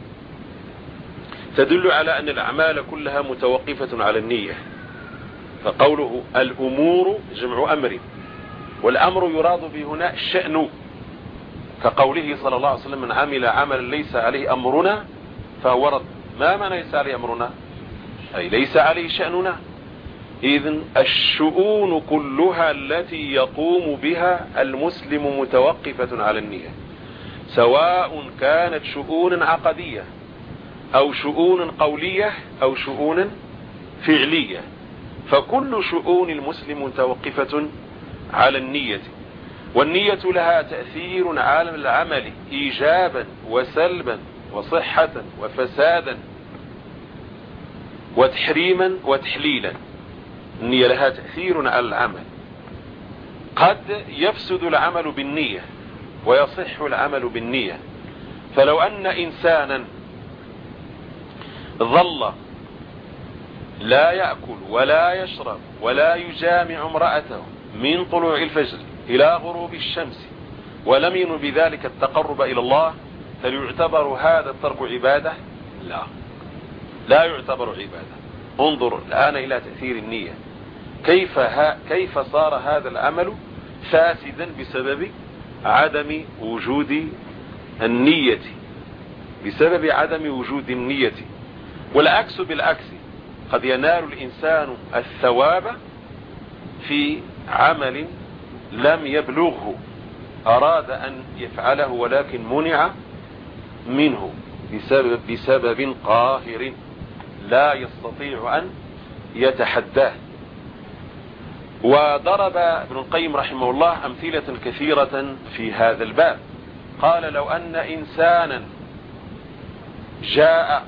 تدل على أن الأعمال كلها متوقفة على النية. فقوله الأمور جمع أمر، والأمر يراد به هنا الشأن، كقوله صلى الله عليه وسلم: من عمل عملا ليس عليه أمرنا فهو رد. ما معنى ليس عليه أمرنا؟ أي ليس عليه شأننا. إذن الشؤون كلها التي يقوم بها المسلم متوقفة على النية، سواء كانت شؤون عقدية أو شؤون قولية أو شؤون فعلية، فكل شؤون المسلم متوقفة على النية. والنية لها تأثير على العمل إيجابا وسلبا وصحة وفسادا وتحريما وتحليلا. النية لها تأثير على العمل. قد يفسد العمل بالنية ويصح العمل بالنية. فلو أن إنسانا ظل لا يأكل ولا يشرب ولا يجامع امرأته من طلوع الفجر إلى غروب الشمس ولم ينو بذلك التقرب إلى الله، هل يعتبر هذا الترك عبادة؟ لا يعتبر عبادة. انظر الآن إلى تأثير النية، كيف صار هذا العمل فاسدا بسبب عدم وجود النية، بسبب عدم وجود النية. والعكس بالعكس، قد ينال الإنسان الثواب في عمل لم يبلغه، أراد أن يفعله ولكن منع منه بسبب قاهر لا يستطيع أن يتحداه. وضرب ابن القيم رحمه الله أمثلة كثيرة في هذا الباب. قال: لو أن إنسانا جاء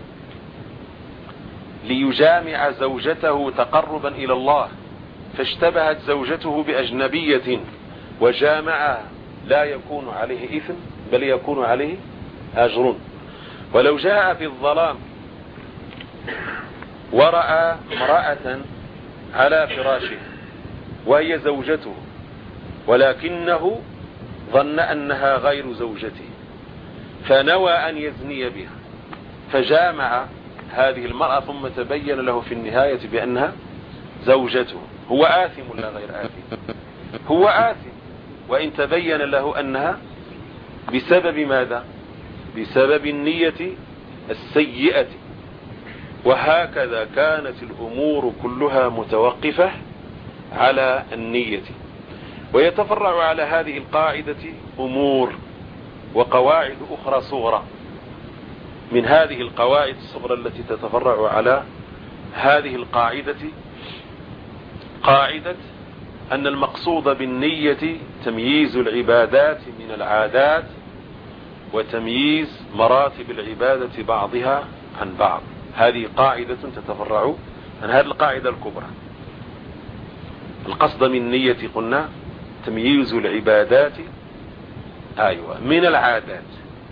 ليجامع زوجته تقربا إلى الله، فاشتبهت زوجته بأجنبية وجامعها، لا يكون عليه إثم بل يكون عليه أجر. ولو جاء في الظلام ورأى امرأة على فراشه وهي زوجته، ولكنه ظن أنها غير زوجته، فنوى أن يزني بها، فجامع هذه المرأة ثم تبين له في النهاية بأنها زوجته، هو آثم ولا غير آثم؟ هو آثم، وإن تبين له أنها بسبب ماذا؟ بسبب النية السيئة. وهكذا كانت الأمور كلها متوقفة على النية. ويتفرع على هذه القاعدة أمور وقواعد أخرى صغرى. من هذه القواعد الصغرى التي تتفرع على هذه القاعدة قاعدة أن المقصود بالنية تمييز العبادات من العادات وتمييز مراتب العبادة بعضها عن بعض. هذه قاعدة تتفرع عن هذه القاعدة الكبرى. القصد من النية قلنا تمييز العبادات من العادات.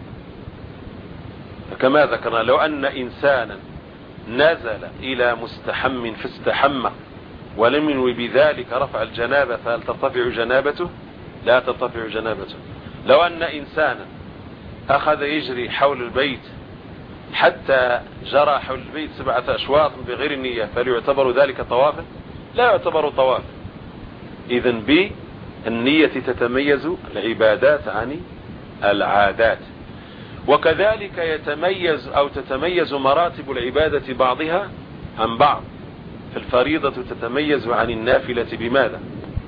كما ذكرنا لو أن إنسانا نزل إلى مستحم فاستحم ولم ينوي بذلك رفع الجنابة فهل ترتفع جنابته؟ لا ترتفع جنابته. لو أن إنسانا أخذ يجري حول البيت حتى جرى حول البيت 7 أشواط بغير النية فهل يعتبر ذلك طوافا؟ لا يعتبر طوافا. إذن بالنية تتميز العبادات عن العادات. وكذلك تتميز مراتب العبادة بعضها عن بعض. فالفريضة تتميز عن النافلة بماذا؟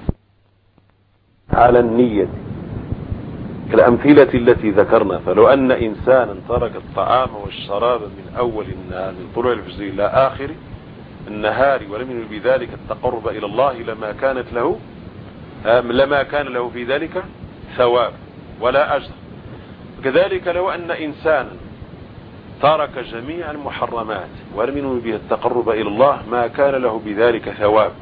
على النية. كالأمثلة التي ذكرنا. فلو أن إنسانا ترك الطعام والشراب من أول النهار من طلوع الفجر إلى آخر النهار ولم ينوي بذلك التقرب إلى الله لما كان له في ذلك ثواب ولا أجر. كذلك لو أن إنسانا ترك جميع المحرمات ولم ينوي به التقرب إلى الله ما كان له بذلك ثواب.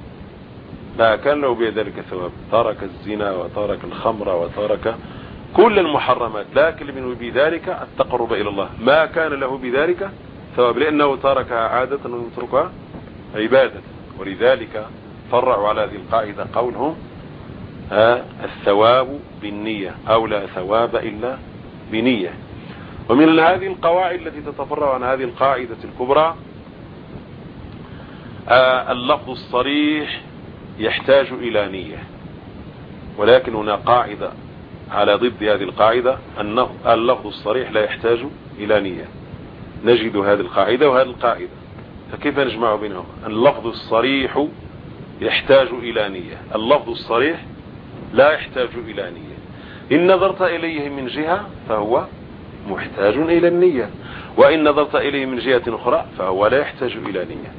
ترك الزنا وترك الخمر وترك كل المحرمات لكن لم ينوي بذلك التقرب إلى الله ما كان له بذلك ثواب لأنه تركها عادة ويتركها عبادة. ولذلك فرعوا على هذه القاعدة قولهم الثواب بالنية أو لا ثواب إلا بنية. ومن هذه القواعد التي تتفرع عن هذه القاعدة الكبرى اللفظ الصريح يحتاج إلى نية. ولكن هنا قاعدة على ضد هذه القاعدة أن اللفظ الصريح لا يحتاج إلى نية. نجد هذه القاعدة وهذه القاعدة فكيف نجمع بينهم؟ اللفظ الصريح يحتاج إلى نية. اللفظ الصريح لا يحتاج إلى نية. إن نظرت إليه من جهة فهو محتاج إلى النية وإن نظرت إليه من جهة أخرى فهو لا يحتاج إلى نية.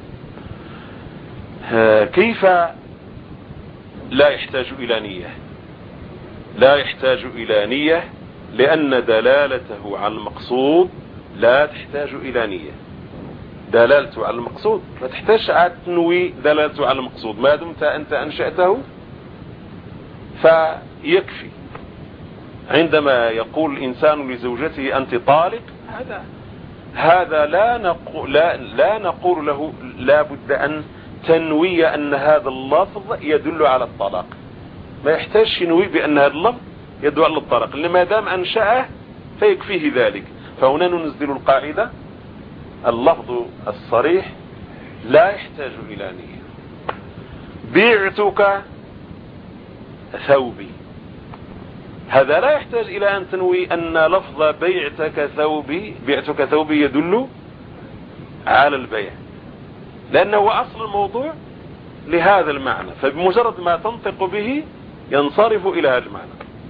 كيف لا يحتاج إلى نية؟ لا يحتاج إلى نية لأن دلالته على المقصود لا تحتاج إلى نية. دلالته على المقصود لا تحتاج أن تنوي دلالته على المقصود ما دمت أنت أنشأته فيكفي. عندما يقول الإنسان لزوجته أنت طالق هذا لا نقول له لا بد أن تنوي أن هذا اللفظ يدل على الطلاق. ما يحتاج ينوي بأن هذا اللفظ يدل على الطلاق لما دام أنشأه فيكفيه ذلك. فهنا ننزل القاعدة اللفظ الصريح لا يحتاج إلى نية. بعتك ثوبي هذا لا يحتاج إلى أن تنوي أن لفظ بعتك ثوبي يدل على البيع لأنه أصل الموضوع لهذا المعنى. فبمجرد ما تنطق به ينصرف إلى هذا المعنى.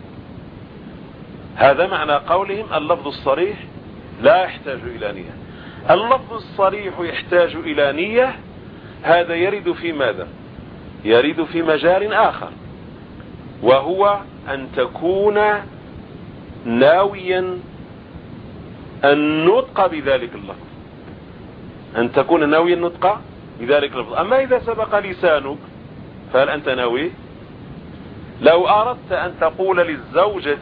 هذا معنى قولهم اللفظ الصريح لا يحتاج إلى نية. اللفظ الصريح يحتاج إلى نية هذا يرد في ماذا؟ يرد في مجال آخر وهو أن تكون ناويا النطق بذلك اللفظ. أن تكون ناويا النطق بذلك اللفظ. أما إذا سبق لسانك فهل أنت ناوي؟ لو أردت أن تقول للزوجة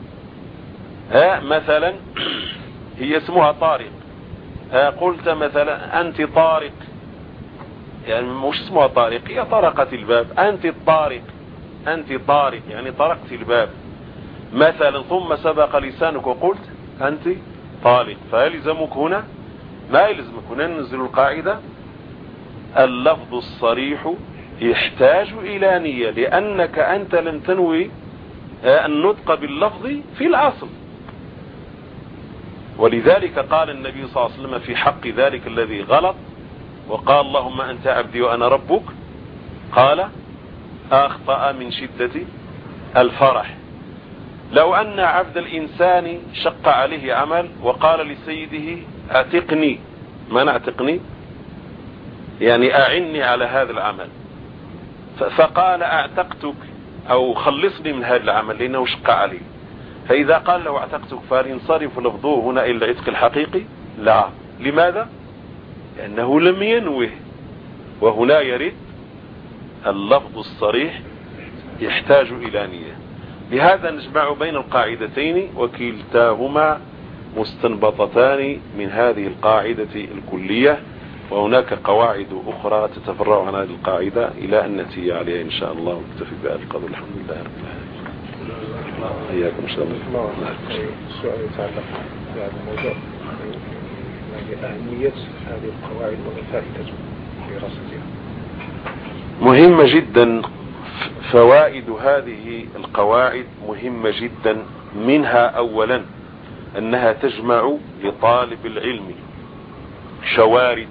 مثلا هي اسمها طارق قلت مثلا أنت طارق يعني مش اسمها طارق هي طرقت الباب أنت الطارق أنت طارق يعني طرقت الباب مثلا ثم سبق لسانك وقلت أنت طالق فيلزمك هنا ما يلزمك. هنا ننزل القاعدة اللفظ الصريح يحتاج إلى نية لأنك أنت لم تنوي النطق باللفظ في الأصل. ولذلك قال النبي صلى الله عليه وسلم في حق ذلك الذي غلط وقال اللهم أنت عبدي وأنا ربك، قال أخطأ من شدة الفرح. لو أن عبد الإنسان شق عليه عمل وقال لسيده اعتقني، ما نعتقني يعني أعني على هذا العمل، فقال اعتقتك أو خلصني من هذا العمل لأنه شق علي، فإذا قال له اعتقتك فهل ينصرف لفظه هنا إلى العتق الحقيقي؟ لا. لماذا؟ لأنه لم ينوه، وهنا يرد اللفظ الصريح يحتاج إلى نية. بهذا نجمع بين القاعدتين وكلتاهما مستنبطتان من هذه القاعدة الكلية، وهناك قواعد أخرى تتفرع عن هذه القاعدة إلى أن نأتي عليها إن شاء الله، ونكتفي بهذا القدر. الحمد لله رب العالمين. حياكم إن شاء الله. السؤال يتعلق بهذا الموضوع، يعني أهمية هذه القواعد والفائدة في دراستها. مهمة جدا. فوائد هذه القواعد مهمة جدا. منها أولا أنها تجمع لطالب العلم شوارد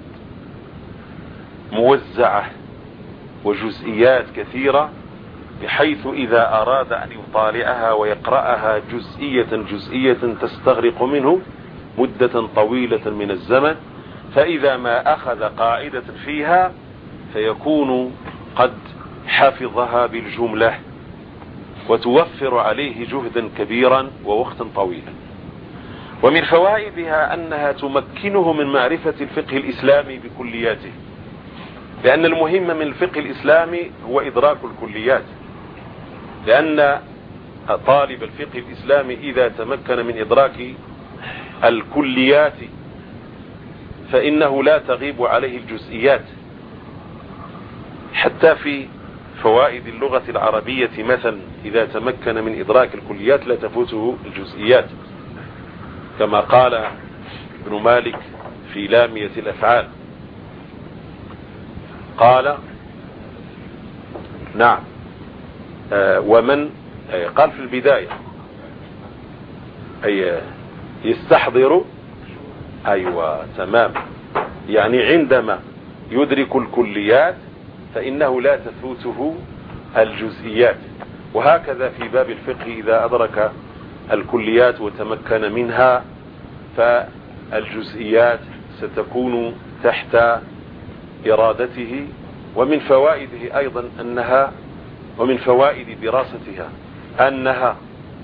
موزعة وجزئيات كثيرة، بحيث إذا أراد أن يطالعها ويقرأها جزئية جزئية تستغرق منه مدة طويلة من الزمن، فإذا ما أخذ قاعدة فيها فيكون قد حفظها بالجملة، وتوفر عليه جهدا كبيرا ووقتا طويلا. ومن فوائدها أنها تمكنه من معرفة الفقه الإسلامي بكلياته، لأن المهم من الفقه الإسلامي هو إدراك الكليات، لأن طالب الفقه الإسلامي إذا تمكن من إدراك الكليات فإنه لا تغيب عليه الجزئيات. حتى في فوائد اللغة العربية مثلا إذا تمكن من إدراك الكليات لا تفوته الجزئيات، كما قال ابن مالك في لامية الأفعال، قال نعم ومن قال في البداية أي يستحضر، أيوة تمام، يعني عندما يدرك الكليات فإنه لا تفوته الجزئيات. وهكذا في باب الفقه إذا أدرك الكليات وتمكن منها فالجزئيات ستكون تحت إرادته. ومن فوائده أيضا أنها، ومن فوائد دراستها أنها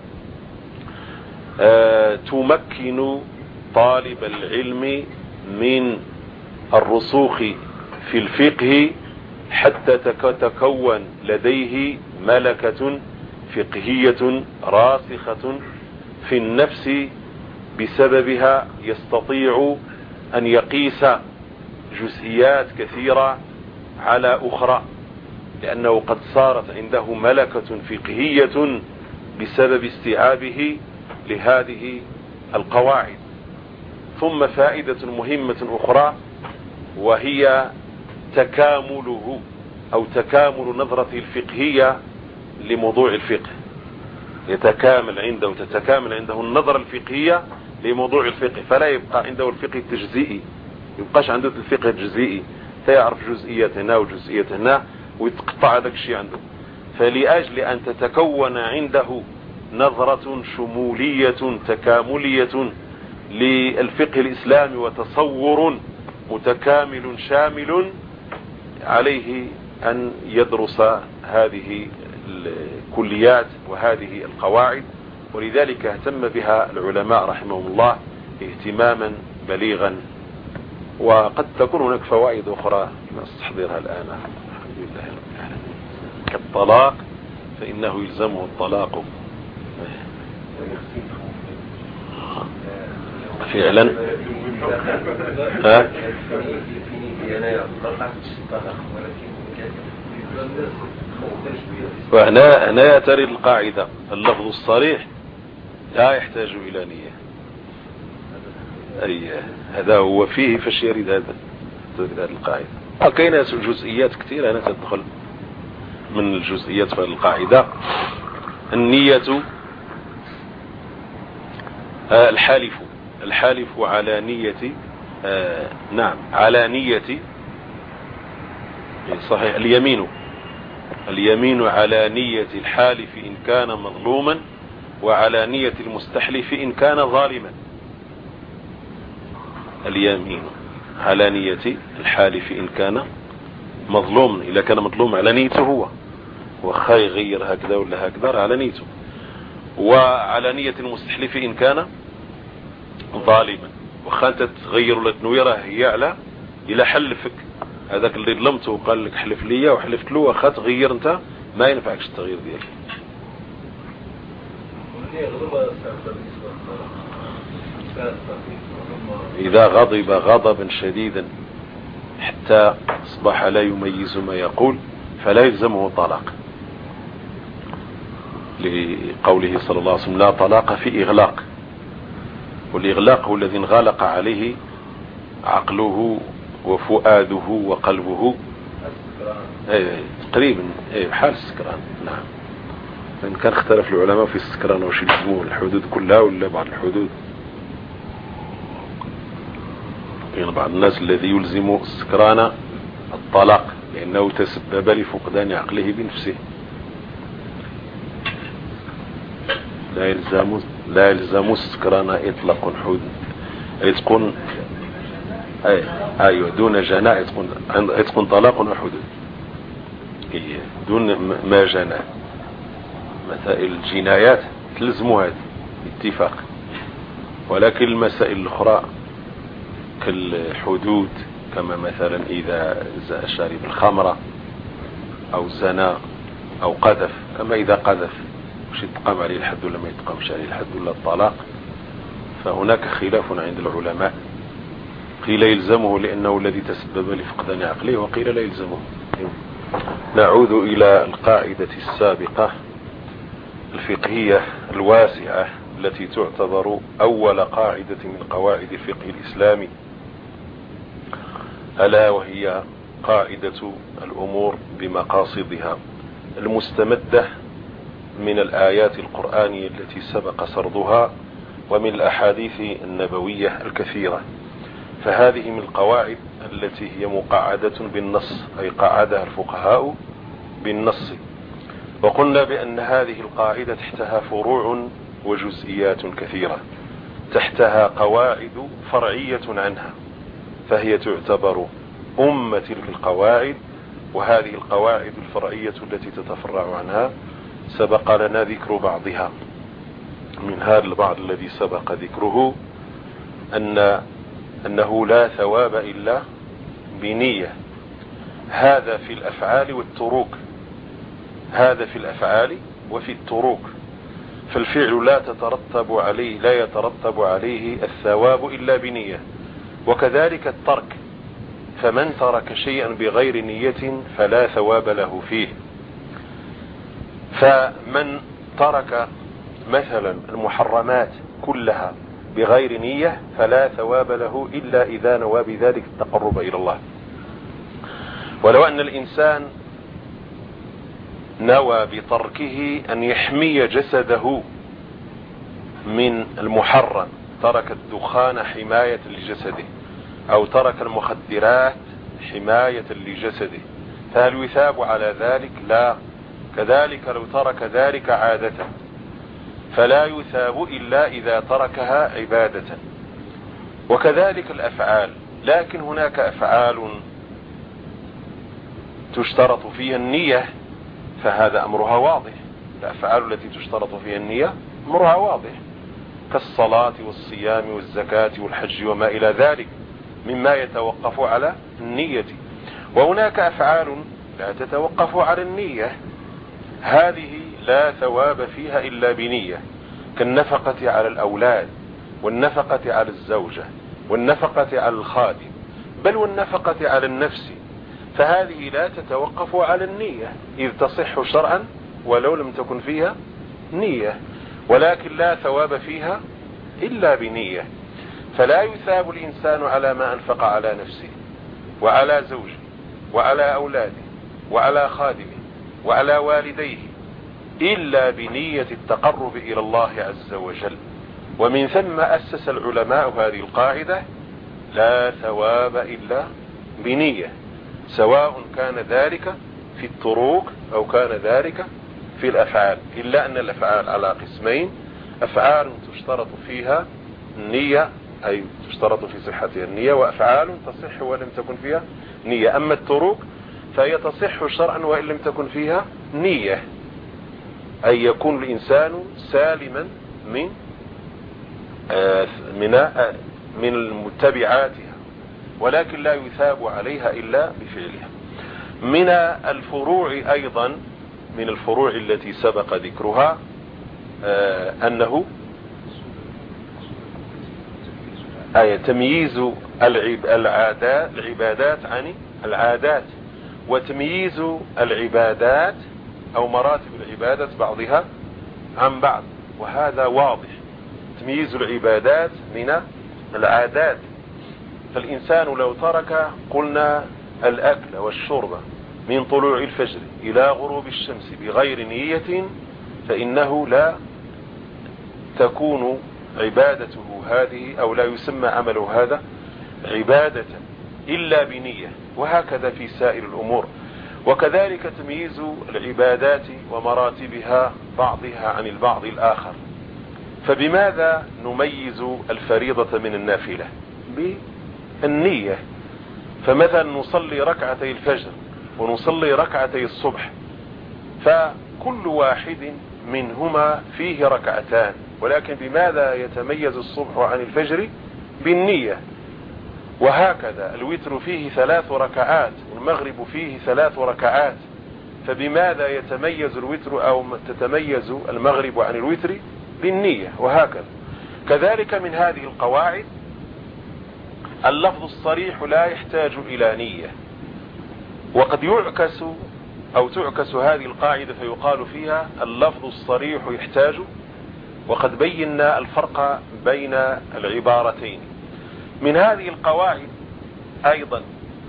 تمكن طالب العلم من الرسوخ في الفقه حتى تكون لديه ملكة فقهية راسخة في النفس، بسببها يستطيع أن يقيس جزئيات كثيرة على أخرى، لأنه قد صارت عنده ملكة فقهية بسبب استيعابه لهذه القواعد. ثم فائدة مهمة أخرى وهي تكامله أو تكامل نظرته الفقهية لموضوع الفقه، تتكامل عنده النظرة الفقهية لموضوع الفقه، فلا يبقى عنده الفقه التجزئي، يبقاش عنده الفقه الجزئي فيعرف جزئية هنا وجزئية هنا ويتقطع هذاك الشيء عنده. فلأجل أن تتكون عنده نظرة شمولية تكاملية للفقه الإسلامي وتصور متكامل شامل، عليه أن يدرس هذه الكليات وهذه القواعد. ولذلك اهتم بها العلماء رحمهم الله اهتماما بليغا. وقد تكون هناك فوائد أخرى نستحضرها الآن. الحمد لله رب العالمين. كالطلاق فإنه يلزمه الطلاق فعلا. وهنا يأتي القاعدة اللفظ الصريح لا يحتاج إلى نية. هذا هو فيه فاش يريد هذا القاعدة. كاينة جزئيات كثيرة أنا تدخل من الجزئيات في القاعدة. النية الحالف الحالف على نية نعم على نية صحيح اليمين على نية الحالف إن كان مظلوما وعلى نية المستحلف إن كان ظالما. اليمين على نية الحالف إن كان مظلوما، إذا كان مظلوم على نيته هو وخا يغير هكذا ولا هكذا على نيته، وعلى نية المستحلف إن كان ظالما وخا انت تغير ولا تنويره هي على إلى حلفك هذاك اللي ظلمته وقال لك حلف ليا وحلفت له وخا تغير انت ما ينفعكش التغيير ديالك. إذا غضب غضبا شديدا حتى أصبح لا يميز ما يقول فلا يلزمه طلاق، لقوله صلى الله عليه وسلم لا طلاق في إغلاق، والإغلاق هو الذي انغلق عليه عقله وفؤاده وقلبه تقريبا حال السكران. نعم، فإن كان اختلف العلماء في السكران وش يلزمون الحدود كلها ولا بعض الحدود. يعني بعض الناس الذي يلزم السكران الطلاق لأنه تسبب لفقدان عقله بنفسه، لا يلزم السكران إطلاق حدود يتقن أيوة دون جناء يتقن طلاق وحدود دون ما جناء. مسائل الجنايات تلزم هذه اتفاق، ولكن المسائل الأخرى كالحدود كما مثلا إذا شرب الخمر أو زنا أو قذف، أما إذا قذف وش يتقام عليه الحد ولا ما يتقامش عليه الحد ولا الطلاق، فهناك خلاف عند العلماء، قيل يلزمه لأنه الذي تسبب لفقدان عقله وقيل لا يلزمه. نعود إلى القاعدة السابقة الفقهية الواسعة التي تعتبر أول قاعدة من قواعد الفقه الإسلامي، ألا وهي قاعدة الأمور بمقاصدها المستمدة من الآيات القرآنية التي سبق سردها ومن الأحاديث النبوية الكثيرة. فهذه من القواعد التي هي مقعدة بالنص، أي قعدها الفقهاء بالنص. وقلنا بأن هذه القاعدة تحتها فروع وجزئيات كثيرة، تحتها قواعد فرعية عنها، فهي تعتبر تلك القواعد. وهذه القواعد الفرعية التي تتفرع عنها سبق لنا ذكر بعضها. من هذا البعض الذي سبق ذكره أنه لا ثواب إلا بنية، هذا في الأفعال والتروك، هذا في الأفعال وفي التروك. فالفعل لا يترتب عليه الثواب إلا بنية، وكذلك الترك، فمن ترك شيئا بغير نية فلا ثواب له فيه. فمن ترك مثلا المحرمات كلها بغير نية فلا ثواب له إلا إذا نوى بذلك التقرب إلى الله. ولو أن الإنسان نوى بتركه أن يحمي جسده من المحرم، ترك الدخان حماية لجسده أو ترك المخدرات حماية لجسده، فهل يثاب على ذلك؟ لا. كذلك لو ترك ذلك عادة فلا يثاب إلا إذا تركها عبادة. وكذلك الأفعال، لكن هناك أفعال تشترط فيها النية، فهذا أمرها واضح. الأفعال التي تشترط فيها النية أمرها واضح، كالصلاة والصيام والزكاة والحج وما إلى ذلك مما يتوقف على النية. وهناك أفعال لا تتوقف على النية، هذه لا ثواب فيها إلا بنية، كالنفقة على الأولاد والنفقة على الزوجة والنفقة على الخادم، بل والنفقة على النفس، فهذه لا تتوقف على النية، إذ تصح شرعا ولو لم تكن فيها نية، ولكن لا ثواب فيها إلا بنية. فلا يثاب الإنسان على ما أنفق على نفسه وعلى زوجه وعلى أولاده وعلى خادمه وعلى والديه إلا بنية التقرب إلى الله عز وجل. ومن ثم أسس العلماء هذه القاعدة: لا ثواب إلا بنية، سواء كان ذلك في التروك أو كان ذلك في الأفعال، إلا أن الأفعال على قسمين: أفعال تشترط فيها النية، أي تشترط في صحتها النية، وأفعال تصح ولم تكن فيها نية. أما التروك فهي تصح شرعا وإن لم تكن فيها نية، أي يكون الإنسان سالما من متبعاتها، ولكن لا يثاب عليها إلا بفعلها. من الفروع أيضا، من الفروع التي سبق ذكرها، أنه تمييز العبادات عن العادات، وتمييز العبادات أو مراتب العبادة بعضها عن بعض، وهذا واضح. تمييز العبادات من العادات، فالإنسان لو ترك قلنا الأكل والشرب من طلوع الفجر إلى غروب الشمس بغير نية، فإنه لا تكون عبادته هذه، أو لا يسمى عمله هذا عبادة إلا بنية، وهكذا في سائر الأمور. وكذلك تمييز العبادات ومراتبها بعضها عن البعض الآخر. فبماذا نميز الفريضة من النافلة؟ بالنية. فمثلا نصلي ركعتي الفجر ونصلي ركعتي الصبح، فكل واحد منهما فيه ركعتان، ولكن بماذا يتميز الصبح عن الفجر؟ بالنية. وهكذا الوتر فيه 3 ركعات والمغرب فيه 3 ركعات، فبماذا يتميز الوتر أو تتميز المغرب عن الوتر؟ بالنية. وهكذا كذلك من هذه القواعد اللفظ الصريح لا يحتاج إلى نية. وقد يعكس أو تعكس هذه القاعدة فيقال فيها اللفظ الصريح يحتاج، وقد بينا الفرق بين العبارتين. من هذه القواعد أيضا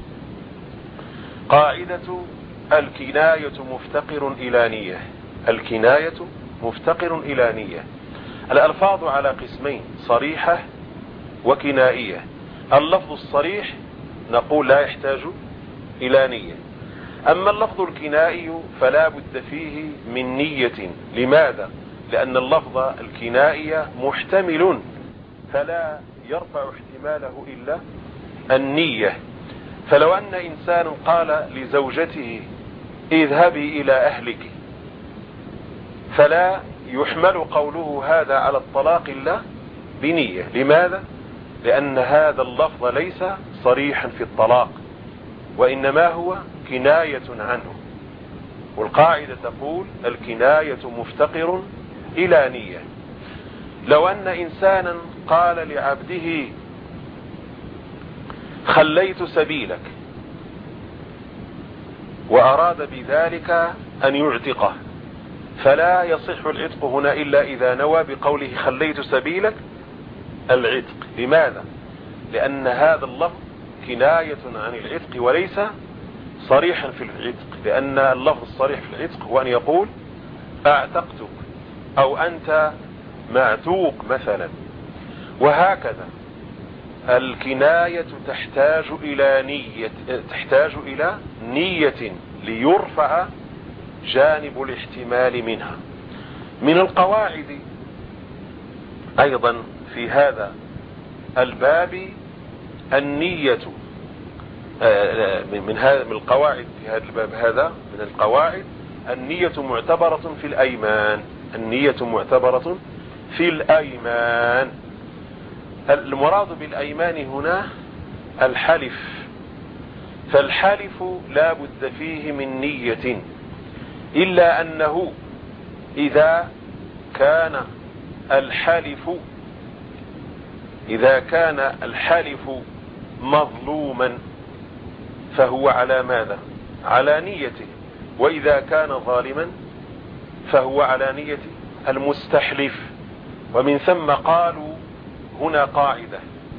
قاعدة الكناية مفتقر إلى نية. الكناية مفتقر إلى نية. الألفاظ على قسمين: صريحة وكنائية. اللفظ الصريح نقول لا يحتاج إلى نية، أما اللفظ الكنائي فلا بد فيه من نية. لماذا؟ لأن اللفظ الكنائي محتمل، فلا يرفع احتماله إلا النية. فلو أن إنسان قال لزوجته اذهبي إلى أهلك، فلا يحمل قوله هذا على الطلاق إلا بنية. لماذا؟ لأن هذا اللفظ ليس صريحا في الطلاق، وإنما هو كناية عنه. والقاعدة تقول الكناية مفتقر إلى نية. لو أن إنسانا قال لعبده خليت سبيلك، وأراد بذلك أن يعتقه، فلا يصح العتق هنا إلا إذا نوى بقوله خليت سبيلك العتق. لماذا؟ لأن هذا اللفظ كناية عن العتق وليس صريحا في العتق، لأن اللفظ الصريح في العتق هو أن يقول أعتقتك أو أنت معتوق مثلا. وهكذا الكناية تحتاج إلى نية ليرفع جانب الاحتمال منها. من القواعد أيضا في هذا الباب النية، من القواعد في هذا الباب هذا من القواعد النية معتبرة في الأيمان. النية معتبرة في الأيمان. المراد بالأيمان هنا الحلف، فالحلف لا بد فيه من نية، إلا أنه إذا كان الحلف مظلوما فهو على ماذا؟ على نيته. وإذا كان ظالما فهو على نية المستحلف. ومن ثم قالوا هنا قاعدة: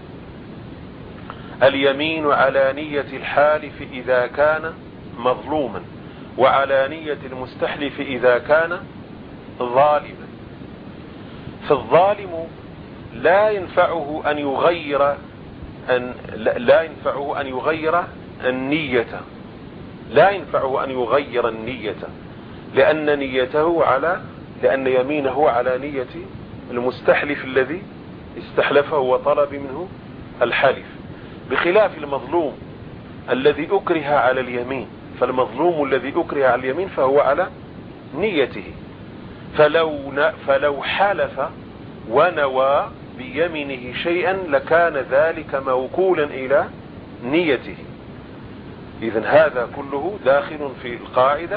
اليمين على نية الحالف إذا كان مظلوما، وعلى نية المستحلف إذا كان ظالما. فالظالم لا ينفعه أن يغير النية، لا ينفعه أن يغير النية، لأن يمينه على نية المستحلف الذي استحلفه وطلب منه الحلف، بخلاف المظلوم الذي أكره على اليمين. فالمظلوم الذي أكره على اليمين فهو على نيته، فلو حلف ونوى بيمينه شيئا لكان ذلك موكولا إلى نيته. إذن هذا كله داخل في القاعدة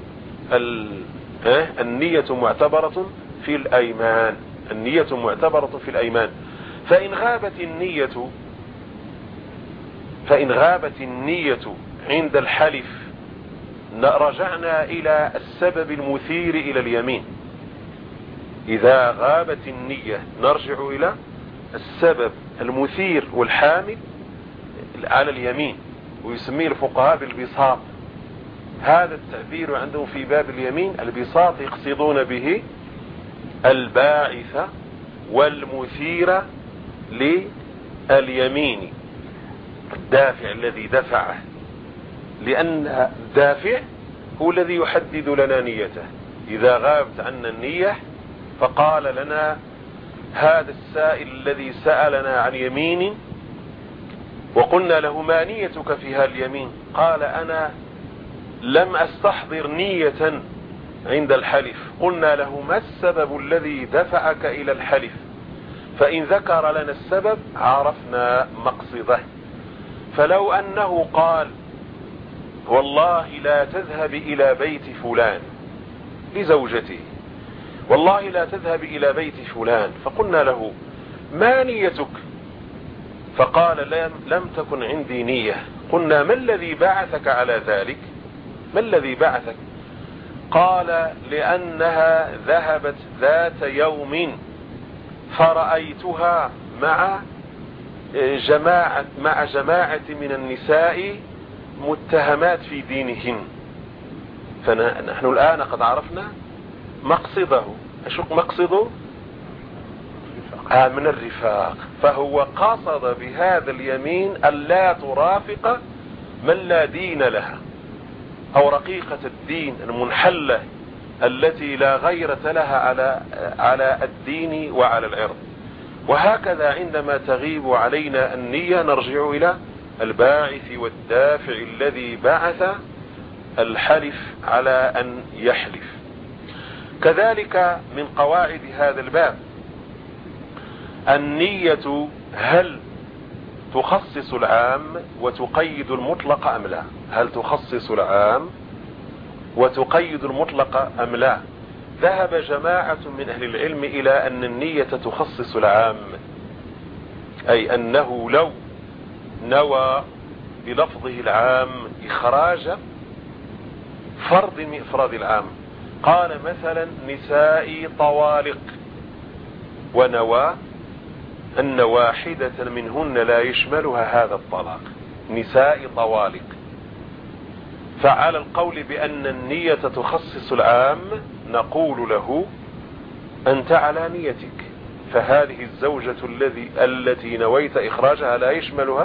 النية معتبرة في الأيمان، النية معتبرة في الأيمان. فإن غابت النية عند الحلف رجعنا إلى السبب المثير إلى اليمين. إذا غابت النية نرجع إلى السبب المثير والحامل على اليمين، ويسميه الفقهاء بالبساط. هذا التعبير عندهم في باب اليمين البساط، يقصدون به الباعث والمثير لليمين، الدافع الذي دفعه، لأن الدافع هو الذي يحدد لنا نيته. إذا غابت عنا النية فقال لنا هذا السائل الذي سألنا عن يمين وقلنا له ما نيتك في هذا اليمين؟ قال أنا لم أستحضر نية عند الحلف. قلنا له ما السبب الذي دفعك إلى الحلف؟ فإن ذكر لنا السبب عرفنا مقصده. فلو أنه قال والله لا تذهب إلى بيت فلان لزوجته، والله لا تذهب إلى بيت فلان، فقلنا له ما نيتك؟ فقال لم تكن عندي نية. قلنا ما الذي بعثك على ذلك؟ ما الذي بعثك؟ قال لأنها ذهبت ذات يوم فرأيتها مع جماعة من النساء متهمات في دينهن. فنحن الآن قد عرفنا مقصده. ايش مقصده؟ من الرفاق. فهو قصد بهذا اليمين ألا ترافق من لا دين لها، أو رقيقة الدين المنحلة التي لا غيرة لها على الدين وعلى العرض. وهكذا عندما تغيب علينا النية نرجع إلى الباعث والدافع الذي بعث الحلف على أن يحلف. كذلك من قواعد هذا الباب النية هل تخصص العام وتقيد المطلق أم لا؟ هل تخصص العام وتقيد المطلق أم لا؟ ذهب جماعة من أهل العلم إلى أن النية تخصص العام، أي أنه لو نوى بلفظه العام إخراج فرد من إفراد العام، قال مثلا نسائي طوالق، ونوى أن واحدة منهن لا يشملها هذا الطلاق، نسائي طوالق، فعلى القول بأن النية تخصص العام نقول له أنت على نيتك، فهذه الزوجة التي نويت إخراجها لا يشملها،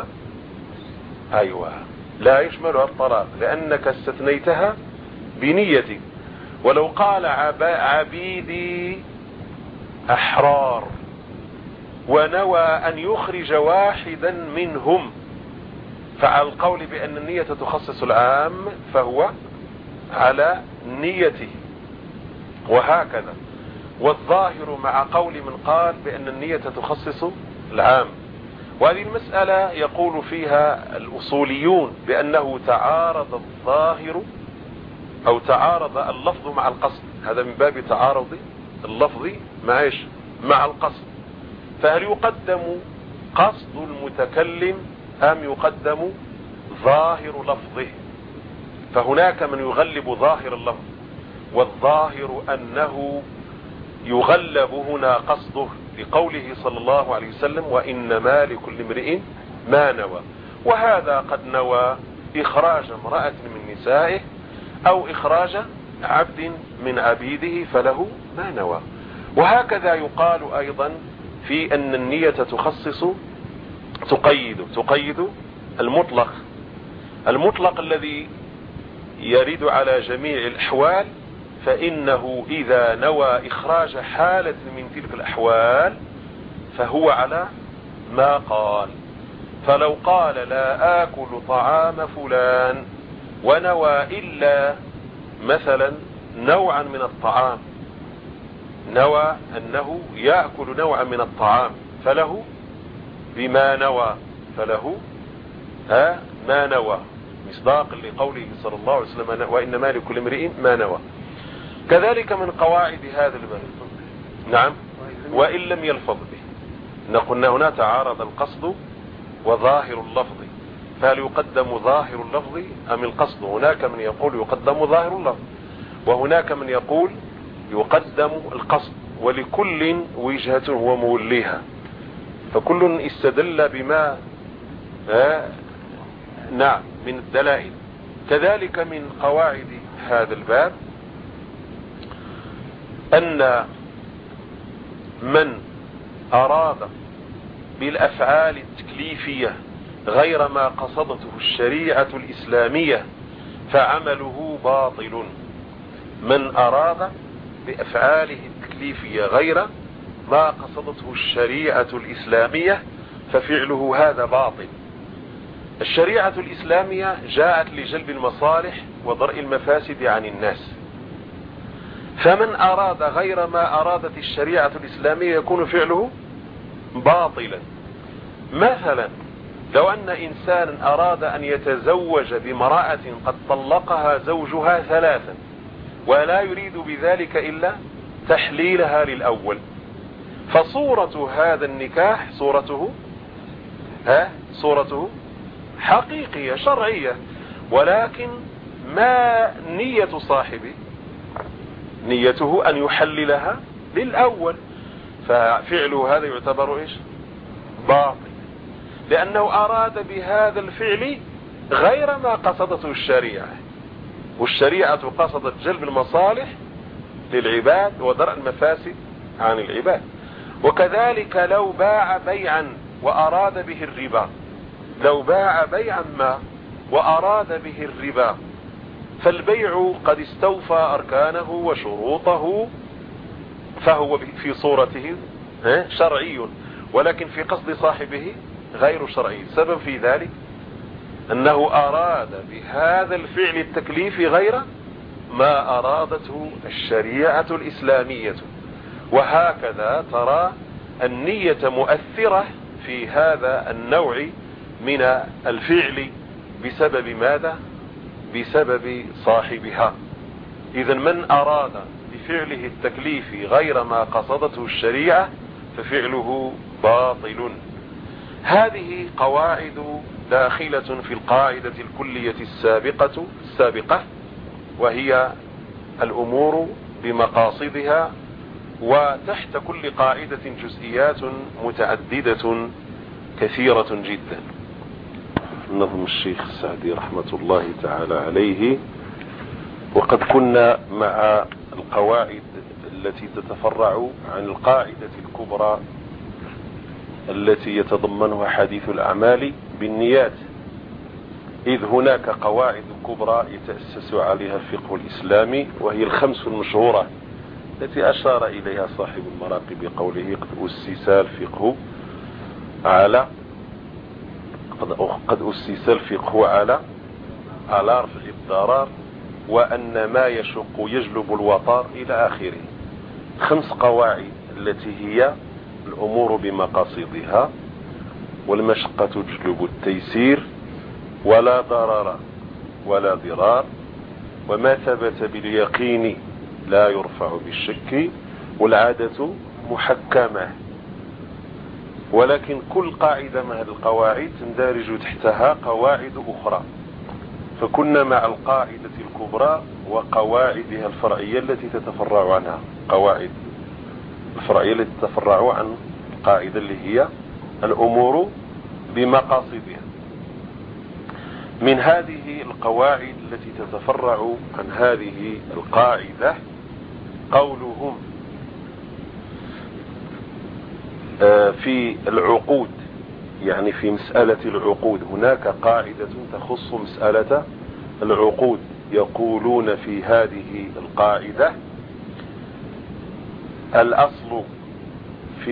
أيوة لا يشملها الطلاق لأنك استثنيتها بنيتك. ولو قال عبيدي أحرار ونوى أن يخرج واحدا منهم، فعلى القول بأن النية تخصص العام فهو على نيته، وهكذا. والظاهر مع قول من قال بأن النية تخصص العام. وهذه المسألة يقول فيها الأصوليون بأنه تعارض الظاهر أو تعارض اللفظ مع القصد، هذا من باب تعارض اللفظ مع القصد. فهل يقدم قصد المتكلم أم يقدم ظاهر لفظه؟ فهناك من يغلب ظاهر اللفظ، والظاهر أنه يغلب هنا قصده لقوله صلى الله عليه وسلم وإنما لكل امرئ ما نوى. وهذا قد نوى إخراج امرأة من نسائه أو إخراج عبد من عبيده فله ما نوى. وهكذا يقال أيضا في أن النية تقيد المطلق الذي يرد على جميع الأحوال، فإنه إذا نوى إخراج حالة من تلك الأحوال فهو على ما قال. فلو قال لا آكل طعام فلان ونوى إلا مثلا نوعا من الطعام، نوى أنه يأكل نوعا من الطعام، فله بما نوى، فله ما نوى، مصداق لقوله صلى الله عليه وسلم وإنما لكل امرئ ما نوى. كذلك من قواعد هذا الباب، نعم، وإن لم يلفظ به. نقولنا هنا تعارض القصد وظاهر اللفظ، فهل يقدم ظاهر اللفظ أم القصد؟ هناك من يقول يقدم ظاهر اللفظ، وهناك من يقول يقدم القصد، ولكل وجهة هو موليها، فكل استدل بما نعم من الدلائل. كذلك من قواعد هذا الباب أن من أراد بالأفعال التكليفية غير ما قصدته الشريعة الإسلامية فعمله باطل. من أراد بأفعاله التكليفية غير ما قصدته الشريعة الإسلامية ففعله هذا باطل. الشريعة الإسلامية جاءت لجلب المصالح ودرء المفاسد عن الناس، فمن أراد غير ما أرادت الشريعة الإسلامية يكون فعله باطلا. مثلا لو أن إنسانا أراد أن يتزوج بامرأة قد طلقها زوجها 3 ولا يريد بذلك إلا تحليلها للأول، فصورة هذا النكاح صورته حقيقية شرعية، ولكن ما نية صاحبه؟ نيته أن يحللها للأول، ففعله هذا يعتبر إيش؟ باطل، لأنه أراد بهذا الفعل غير ما قصدته الشريعة، والشريعة قصدت جلب المصالح للعباد ودرء المفاسد عن العباد. وكذلك لو باع بيعا وأراد به الربا، لو باع بيعا ما وأراد به الربا، فالبيع قد استوفى أركانه وشروطه، فهو في صورته شرعي، ولكن في قصد صاحبه غير شرعي. السبب في ذلك أنه أراد بهذا الفعل التكليفي غير ما أرادته الشريعة الإسلامية. وهكذا ترى النية مؤثرة في هذا النوع من الفعل بسبب ماذا؟ بسبب صاحبها. إذا من أراد بفعله التكليفي غير ما قصدته الشريعة ففعله باطل. هذه قواعد داخلة في القاعدة الكلية السابقة، وهي الأمور بمقاصدها، وتحت كل قاعدة جزئيات متعددة كثيرة جدا. نظم الشيخ السعدي رحمة الله تعالى عليه. وقد كنا مع القواعد التي تتفرع عن القاعدة الكبرى التي يتضمنها حديث الأعمال بالنيات، إذ هناك قواعد كبرى يتأسس عليها الفقه الإسلامي، وهي الخمس المشهورة التي أشار إليها صاحب المراقي بقوله قد أسس الفقه على رفع الضرر، وأن ما يشق يجلب الوطر إلى آخره. 5 قواعد التي هي الأمور بمقاصدها، والمشقة تجلب التيسير، ولا ضرر ولا ضرار، وما ثبت باليقين لا يرفع بالشك، والعادة محكمة. ولكن كل قاعدة من هذه القواعد تندرج تحتها قواعد أخرى، فكنا مع القاعدة الكبرى وقواعدها الفرعية التي تتفرع عنها، قواعد الفرعية التي تتفرع عن القاعدة اللي هي الأمور بمقاصدها. من هذه القواعد التي تتفرع عن هذه القاعدة قولهم في العقود، يعني في مسألة العقود هناك قاعدة تخص مسألة العقود. يقولون في هذه القاعدة: الأصل في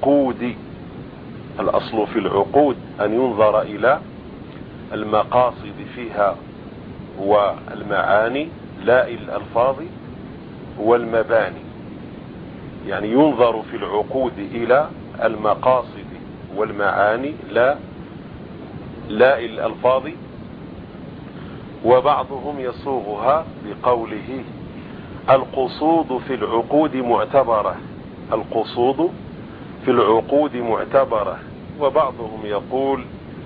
العقود أن ينظر إلى المقاصد فيها والمعاني لا إلى الألفاظ والمباني. يعني ينظر في العقود إلى المقاصد والمعاني لا إلى الألفاظ. وبعضهم يصوغها بقوله: القصود في العقود معتبرة. القصود في العقود معتبرة. وبعضهم يقول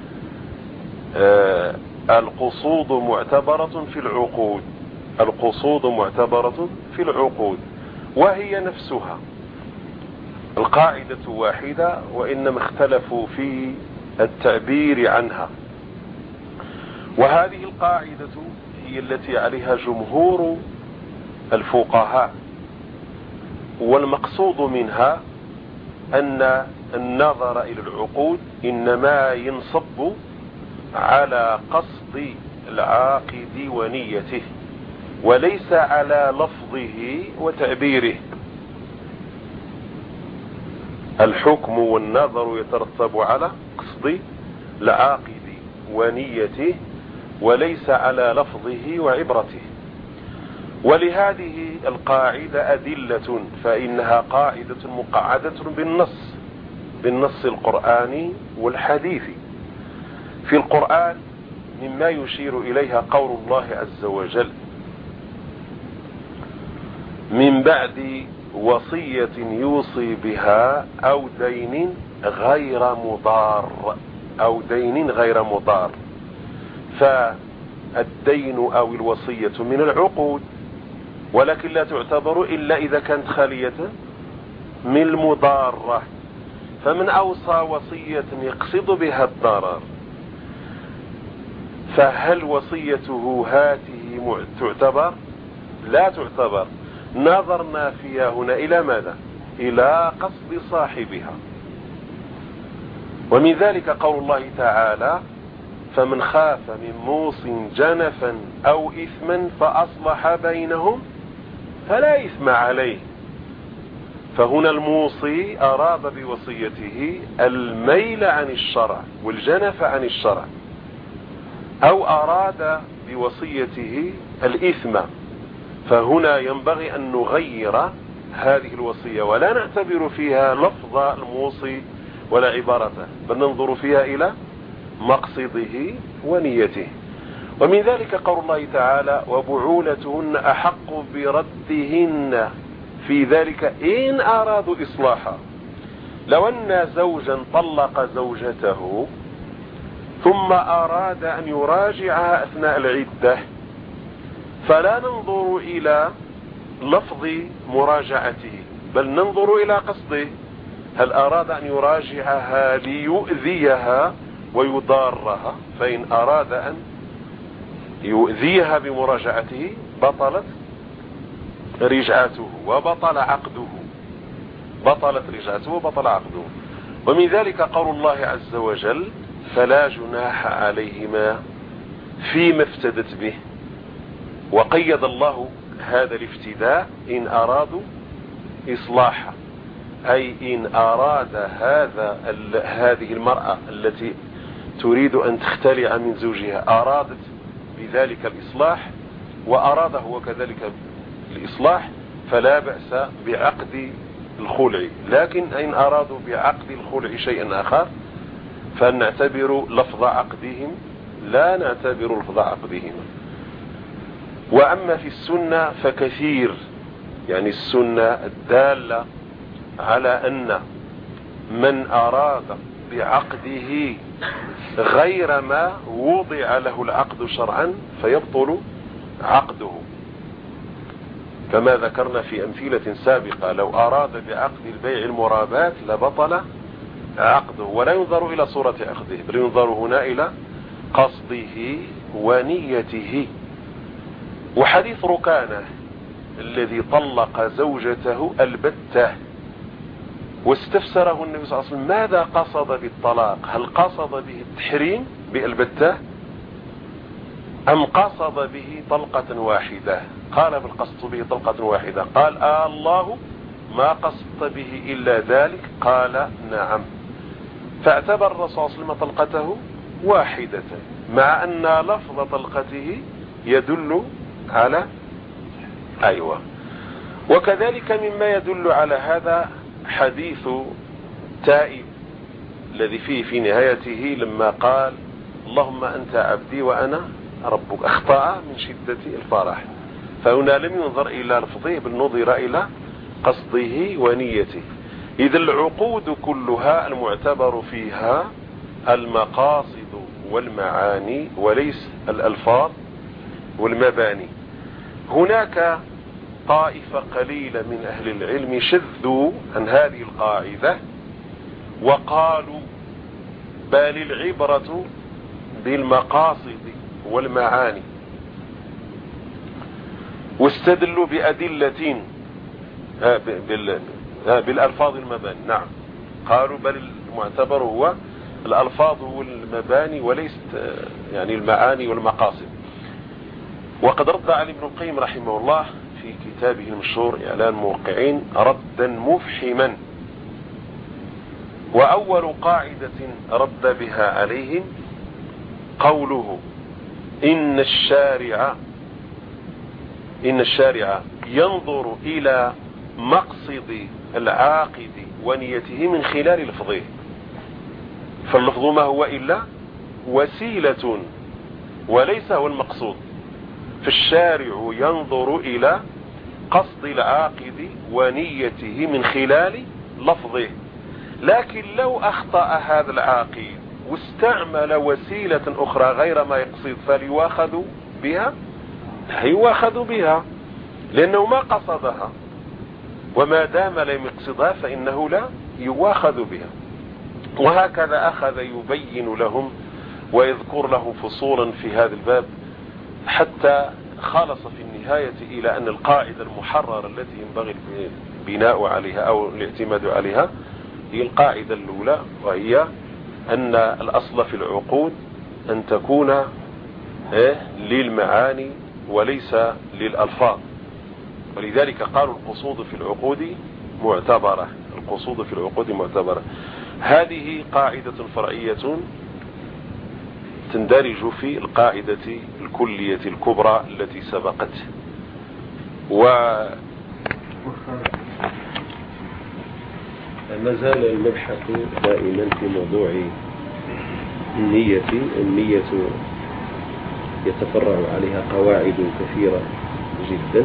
القصود معتبرة في العقود. القصود معتبرة في العقود، وهي نفسها القاعدة واحدة، وإنما اختلفوا في التعبير عنها. وهذه القاعدة هي التي عليها جمهور الفقهاء، والمقصود منها أن النظر إلى العقود إنما ينصب على قصد العاقد ونيته، وليس على لفظه وتعبيره. الحكم والنظر يترتب على قصد العاقد ونيته وليس على لفظه وعبرته. ولهذه القاعدة أدلة، فإنها قاعدة مقعدة بالنص القرآني والحديث. في القرآن مما يشير إليها قول الله عز وجل: من بعد وصية يوصي بها أو دين غير مضار. أو دين غير مضار. فالدين أو الوصية من العقود، ولكن لا تعتبر إلا إذا كانت خالية من المضارة. فمن أوصى وصية يقصد بها الضرر، فهل وصيته هاته تعتبر؟ لا تعتبر. نظرنا فيها هنا إلى ماذا؟ إلى قصد صاحبها. ومن ذلك قول الله تعالى: فمن خاف من موص جنفا أو إثما فأصلح بينهم فلا إثم عليه. فهنا الموصي أراد بوصيته الميل عن الشرع والجنف عن الشرع، أو أراد بوصيته الإثم. فهنا ينبغي أن نغير هذه الوصية ولا نعتبر فيها لفظ الموصي ولا عبارته، بل ننظر فيها إلى مقصده ونيته. ومن ذلك قول الله تعالى: وبعولتهن أحق بردهن في ذلك إن أرادوا إصلاحا. لو أن زوجا طلق زوجته ثم أراد أن يراجعها أثناء العدة، فلا ننظر إلى لفظ مراجعته، بل ننظر إلى قصده. هل أراد أن يراجعها ليؤذيها ويضارها؟ فإن أراد أن يؤذيها بمراجعته بطلت رجعته وبطل عقده. بطلت رجعته وبطل عقده. ومن ذلك قول الله عز وجل: فلا جناح عليهما فيما افتدت به. وقيد الله هذا الافتداء إن أرادوا إصلاحا، أي إن أراد هذه المرأة التي تريد أن تختلع من زوجها أرادت بذلك الإصلاح وأراد هو كذلك الإصلاح، فلا بأس بعقد الخلع. لكن إن أرادوا بعقد الخلع شيئا آخر فنعتبر لفظ عقدهم، لا نعتبر لفظ عقدهم. وأما في السنة فكثير، يعني السنة الدالة على أن من أراد بعقده غير ما وضع له العقد شرعا فيبطل عقده، كما ذكرنا في أمثلة سابقة. لو أراد بعقد البيع المرابات لبطل عقده، ولا ينظر إلى صورة عقده، بل ينظر هنا إلى قصده ونيته. وحديث ركانة الذي طلق زوجته البتة واستفسره النبي صلى الله عليه وسلم ماذا قصد بالطلاق؟ هل قصد به التحريم بالبتة أم قصد به طلقة واحدة؟ قال بل قصدت به طلقة واحدة. قال الله ما قصدت به إلا ذلك؟ قال نعم. فاعتبر الرسول صلى الله عليه وسلم طلقته واحدة، مع أن لفظ طلقته يدل على أيوة. وكذلك مما يدل على هذا حديث تائب الذي فيه في نهايته لما قال اللهم أنت عبدي وأنا ربك، أخطأ من شدة الفرح. فهنا لم ينظر إلى لفظه بل نظر إلى قصده ونيته. إذا العقود كلها المعتبر فيها المقاصد والمعاني وليس الألفاظ والمباني. هناك طائفة قليلة من أهل العلم شذوا عن هذه القاعدة وقالوا بل العبرة بالمقاصد والمعاني، واستدلوا بأدلة بالألفاظ والمباني. نعم، قالوا بل المعتبر هو الألفاظ والمباني وليست يعني المعاني والمقاصد. وقد رد علي ابن القيم رحمه الله في كتابه المشهور إعلان الموقعين ردا مفحما. وأول قاعدة رد بها عليهم قوله إن الشارع ينظر إلى مقصد العاقد ونيته من خلال لفظه، فاللفظ ما هو إلا وسيلة وليس هو المقصود. فالشارع ينظر إلى قصد العاقد ونيته من خلال لفظه. لكن لو أخطأ هذا العاقد واستعمل وسيلة أخرى غير ما يقصد فليواخذ بها، هيواخذ بها لأنه ما قصدها، وما دام لم يقصدها فإنه لا يواخذ بها. وهكذا أخذ يبين لهم ويذكر له فصولا في هذا الباب حتى خلص في النهاية إلى أن القاعدة المحررة التي ينبغي البناء عليها أو الاعتماد عليها هي القاعدة الأولى، وهي أن الأصل في العقود أن تكون للمعاني وليس للألفاظ. ولذلك قالوا القصود في العقود معتبرة، القصود في العقود معتبرة. هذه قاعدة فرعية تندرج في القاعدة الكلية الكبرى التي سبقت. ما زال المبحث دائما في موضوع النية. النية يتفرع عليها قواعد كثيرة جدا،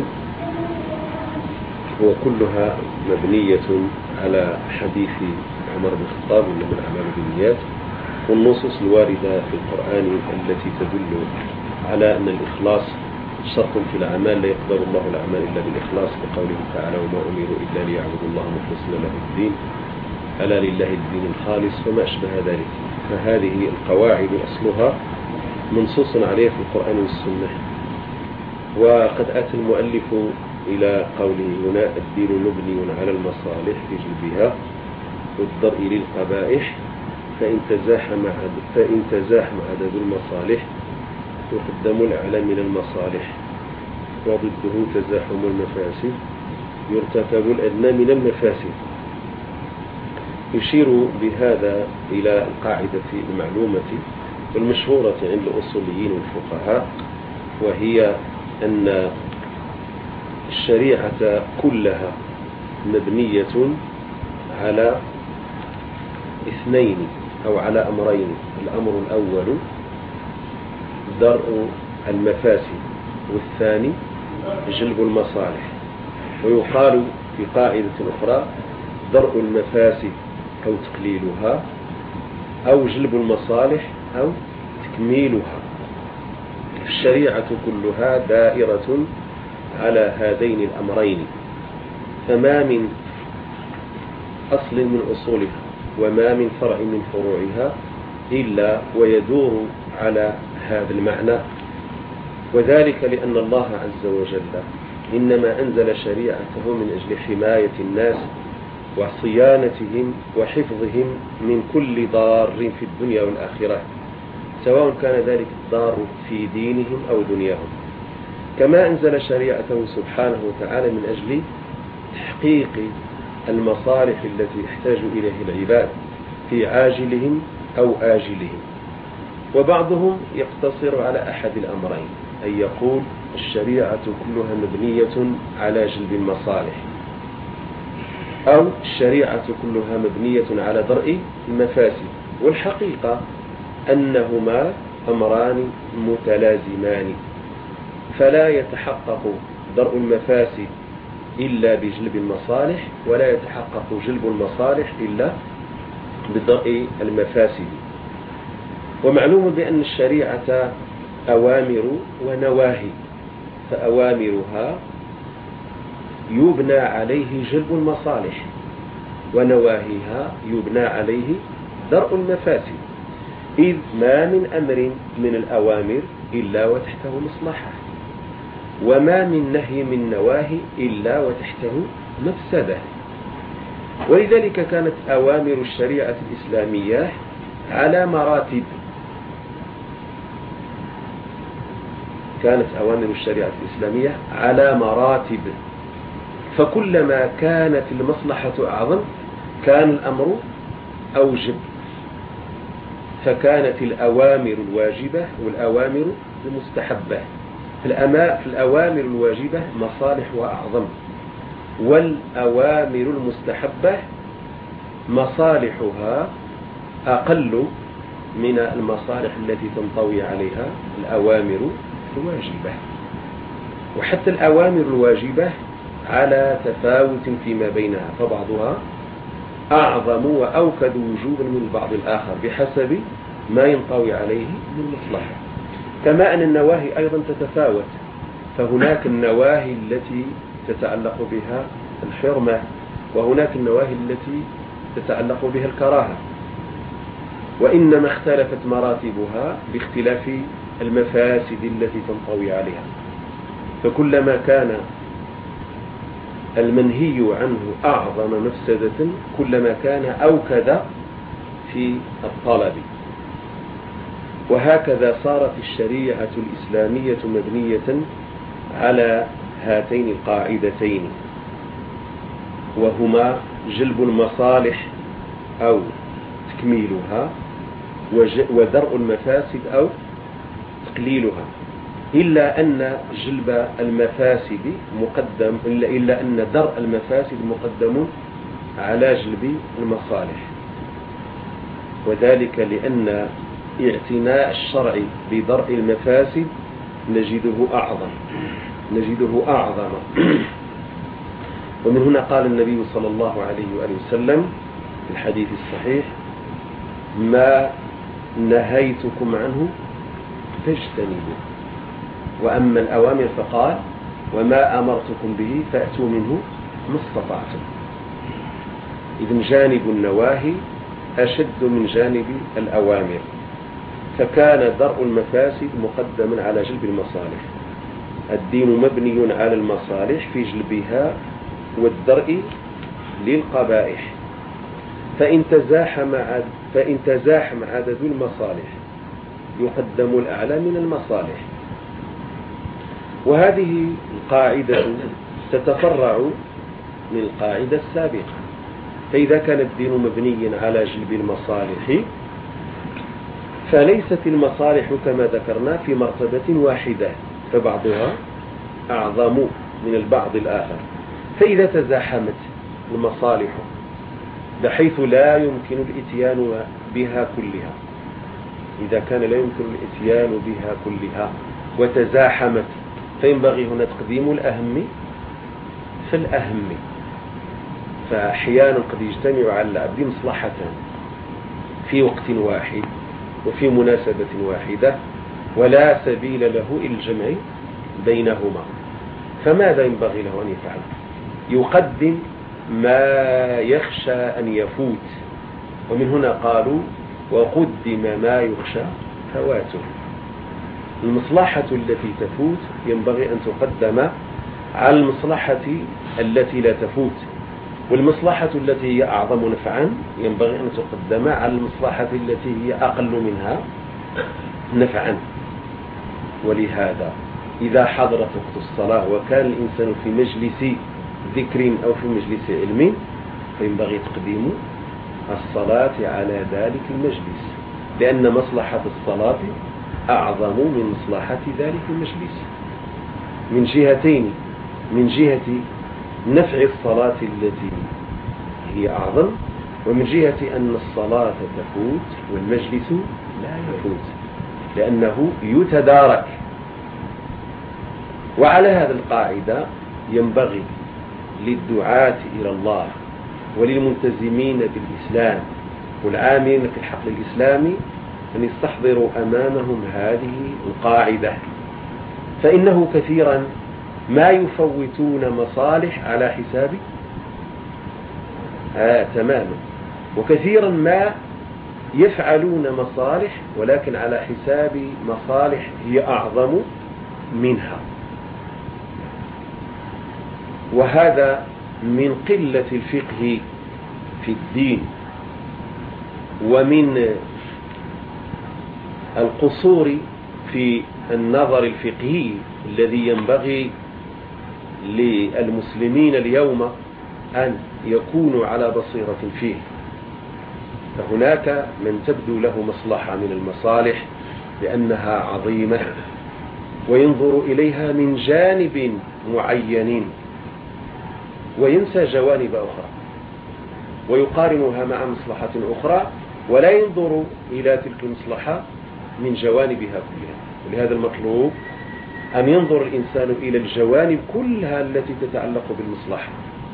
وكلها مبنية على حديث عمر بن الخطاب إنما الأعمال بالنيات، والنصوص الواردة في القرآن التي تدل على أن الإخلاص شرط في الأعمال، لا يقبل الله الأعمال إلا بالإخلاص، بقوله تعالى وما أمروا إلا ليعبدوا الله مخلصين له الدين ألا لله الدين الخالص وما أشبه ذلك. فهذه القواعد أصلها منصوص عليها في القرآن والسنة. وقد أتى المؤلف إلى قوله هنا الدين مبني على المصالح في جلبها والدرء للقبائح، فإن تزاحم عدد المصالح يقدم الأعلى من المصالح، وضده تزاحم المفاسد يرتكب الأدنى من المفاسد. يشير بهذا إلى القاعدة المعلومة والمشهورة عند الأصوليين والفقهاء، وهي أن الشريعة كلها مبنية على اثنين أو على أمرين. الأمر الأول درء المفاسد، والثاني جلب المصالح. ويقال في قاعدة أخرى درء المفاسد أو تقليلها، أو جلب المصالح أو تكميلها. الشريعة كلها دائرة على هذين الأمرين، فما من أصل من أصولها وما من فرع من فروعها إلا ويدور على هذا المعنى. وذلك لأن الله عز وجل إنما أنزل شريعته من أجل حماية الناس وصيانتهم وحفظهم من كل ضار في الدنيا والآخرة، سواء كان ذلك الضار في دينهم أو دنياهم، كما أنزل شريعته سبحانه وتعالى من أجل تحقيق المصالح التي يحتاج إليها العباد في عاجلهم أو آجلهم. وبعضهم يقتصر على أحد الأمرين، أن يقول الشريعة كلها مبنية على جلب المصالح، أو الشريعة كلها مبنية على درء المفاسد. والحقيقة أنهما أمران متلازمان، فلا يتحقق درء المفاسد إلا بجلب المصالح، ولا يتحقق جلب المصالح إلا بدرء المفاسد. ومعلوم بأن الشريعة أوامر ونواهي، فأوامرها يبنى عليه جلب المصالح، ونواهيها يبنى عليه درء المفاسد، إذ ما من أمر من الأوامر إلا وتحته مصلحة، وما من نهي من نواهي إلا وتحته مفسدة. ولذلك كانت أوامر الشريعة الإسلامية على مراتب، كانت أوامر الشريعة الإسلامية على مراتب، فكلما كانت المصلحة أعظم كان الأمر أوجب، فكانت الأوامر الواجبة والأوامر المستحبة. في الأوامر الواجبة مصالح وأعظم، والأوامر المستحبة مصالحها أقل من المصالح التي تنطوي عليها الأوامر الواجبة. وحتى الأوامر الواجبة على تفاوت فيما بينها، فبعضها أعظم وأوكد وجوبا من البعض الآخر بحسب ما ينطوي عليه من مصلحة. كما أن النواهي أيضا تتفاوت، فهناك النواهي التي تتعلق بها الحرمة، وهناك النواهي التي تتعلق بها الكراهة، وإنما اختلفت مراتبها باختلاف المفاسد التي تنطوي عليها. فكلما كان المنهي عنه أعظم مفسدة كلما كان أوكد في الطلب. وهكذا صارت الشريعة الإسلامية مبنية على هاتين القاعدتين، وهما جلب المصالح أو تكميلها، ودرء المفاسد أو تقليلها، إلا أن جلب المفاسد مقدم، إلا أن درء المفاسد مقدم على جلب المصالح، وذلك لأن اعتناء الشرع بدرء المفاسد نجده أعظم. ومن هنا قال النبي صلى الله عليه وآله وسلم في الحديث الصحيح: ما نهيتكم عنه فاجتنبوه، وأما الأوامر فقال: وما أمرتكم به فأتوا منه ما استطعتم. إذن جانب النواهي أشد من جانب الأوامر، فكان درء المفاسد مقدما على جلب المصالح. الدين مبني على المصالح في جلبها والدرء للقبائح، فإن تزاحم عدد المصالح يقدم الأعلى من المصالح. وهذه القاعدة تتفرع من القاعدة السابقة، فإذا كان الدين مبنيا على جلب المصالح فليست المصالح كما ذكرنا في مرتبة واحدة، فبعضها أعظم من البعض الآخر. فإذا تزاحمت المصالح بحيث لا يمكن الإتيان بها كلها، إذا كان لا يمكن الإتيان بها كلها وتزاحمت، فينبغي هنا تقديم الأهم فالأهم. فأحيانا قد يجتمع على العبد مصلحتان في وقت واحد وفي مناسبة واحدة، ولا سبيل له إلى الجمع بينهما، فماذا ينبغي له أن يفعل؟ يقدم ما يخشى أن يفوت، ومن هنا قالوا: وقدم ما يخشى فواته. المصلحة التي تفوت ينبغي أن تقدم على المصلحة التي لا تفوت، والمصلحة التي هي أعظم نفعا ينبغي أن تقدم على المصلحة التي هي أقل منها نفعا. ولهذا إذا حضرت وقت الصلاة وكان الإنسان في مجلس ذكر أو في مجلس علم فينبغي تقديم الصلاة على ذلك المجلس، لأن مصلحة الصلاة أعظم من مصلحة ذلك المجلس من جهتين: من جهة نفع الصلاة التي هي أعظم، ومن جهة أن الصلاة تفوت والمجلس لا يفوت لأنه يتدارك. وعلى هذه القاعدة ينبغي للدعاة إلى الله وللملتزمين بالإسلام والعاملين في الحقل الإسلامي أن يستحضروا أمامهم هذه القاعدة، فإنه كثيرا ما يفوتون مصالح على حساب تماما، وكثيرا ما يفعلون مصالح ولكن على حساب مصالح هي أعظم منها. وهذا من قلة الفقه في الدين ومن القصور في النظر الفقهي الذي ينبغي للمسلمين اليوم أن يكونوا على بصيرة فيه. فهناك من تبدو له مصلحة من المصالح لأنها عظيمة وينظر إليها من جانب معين وينسى جوانب أخرى ويقارنها مع مصلحة أخرى ولا ينظر إلى تلك المصلحة من جوانبها كلها. ولهذا المطلوب أن ينظر الإنسان إلى الجوانب كلها التي تتعلق بالمصلحة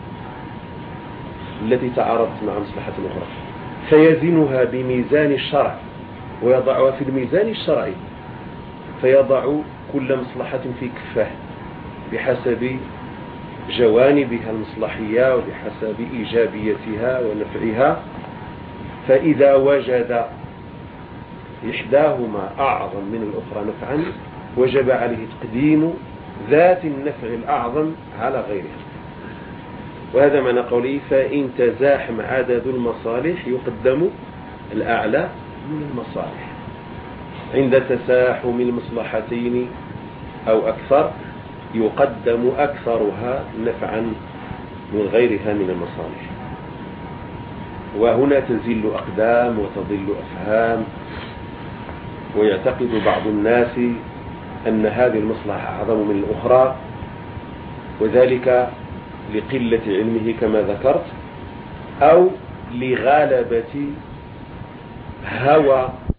التي تعارضت مع مصلحة أخرى فيزنها بميزان الشرع ويضعها في الميزان الشرعي، فيضع كل مصلحة في كفه بحسب جوانبها المصلحية وبحسب إيجابيتها ونفعها. فإذا وجد إحداهما أعظم من الأخرى نفعا وجب عليه تقديم ذات النفع الأعظم على غيرها. وهذا معنى قوله: فإن تزاحم عدد المصالح يقدم الأعلى من المصالح. عند تزاحم المصلحتين أو أكثر يقدم أكثرها نفعا من غيرها من المصالح. وهنا تزل أقدام وتضل أفهام، ويعتقد بعض الناس أن هذه المصلحة أعظم من الأخرى، وذلك لقلة علمه كما ذكرت أو لغالبة هوى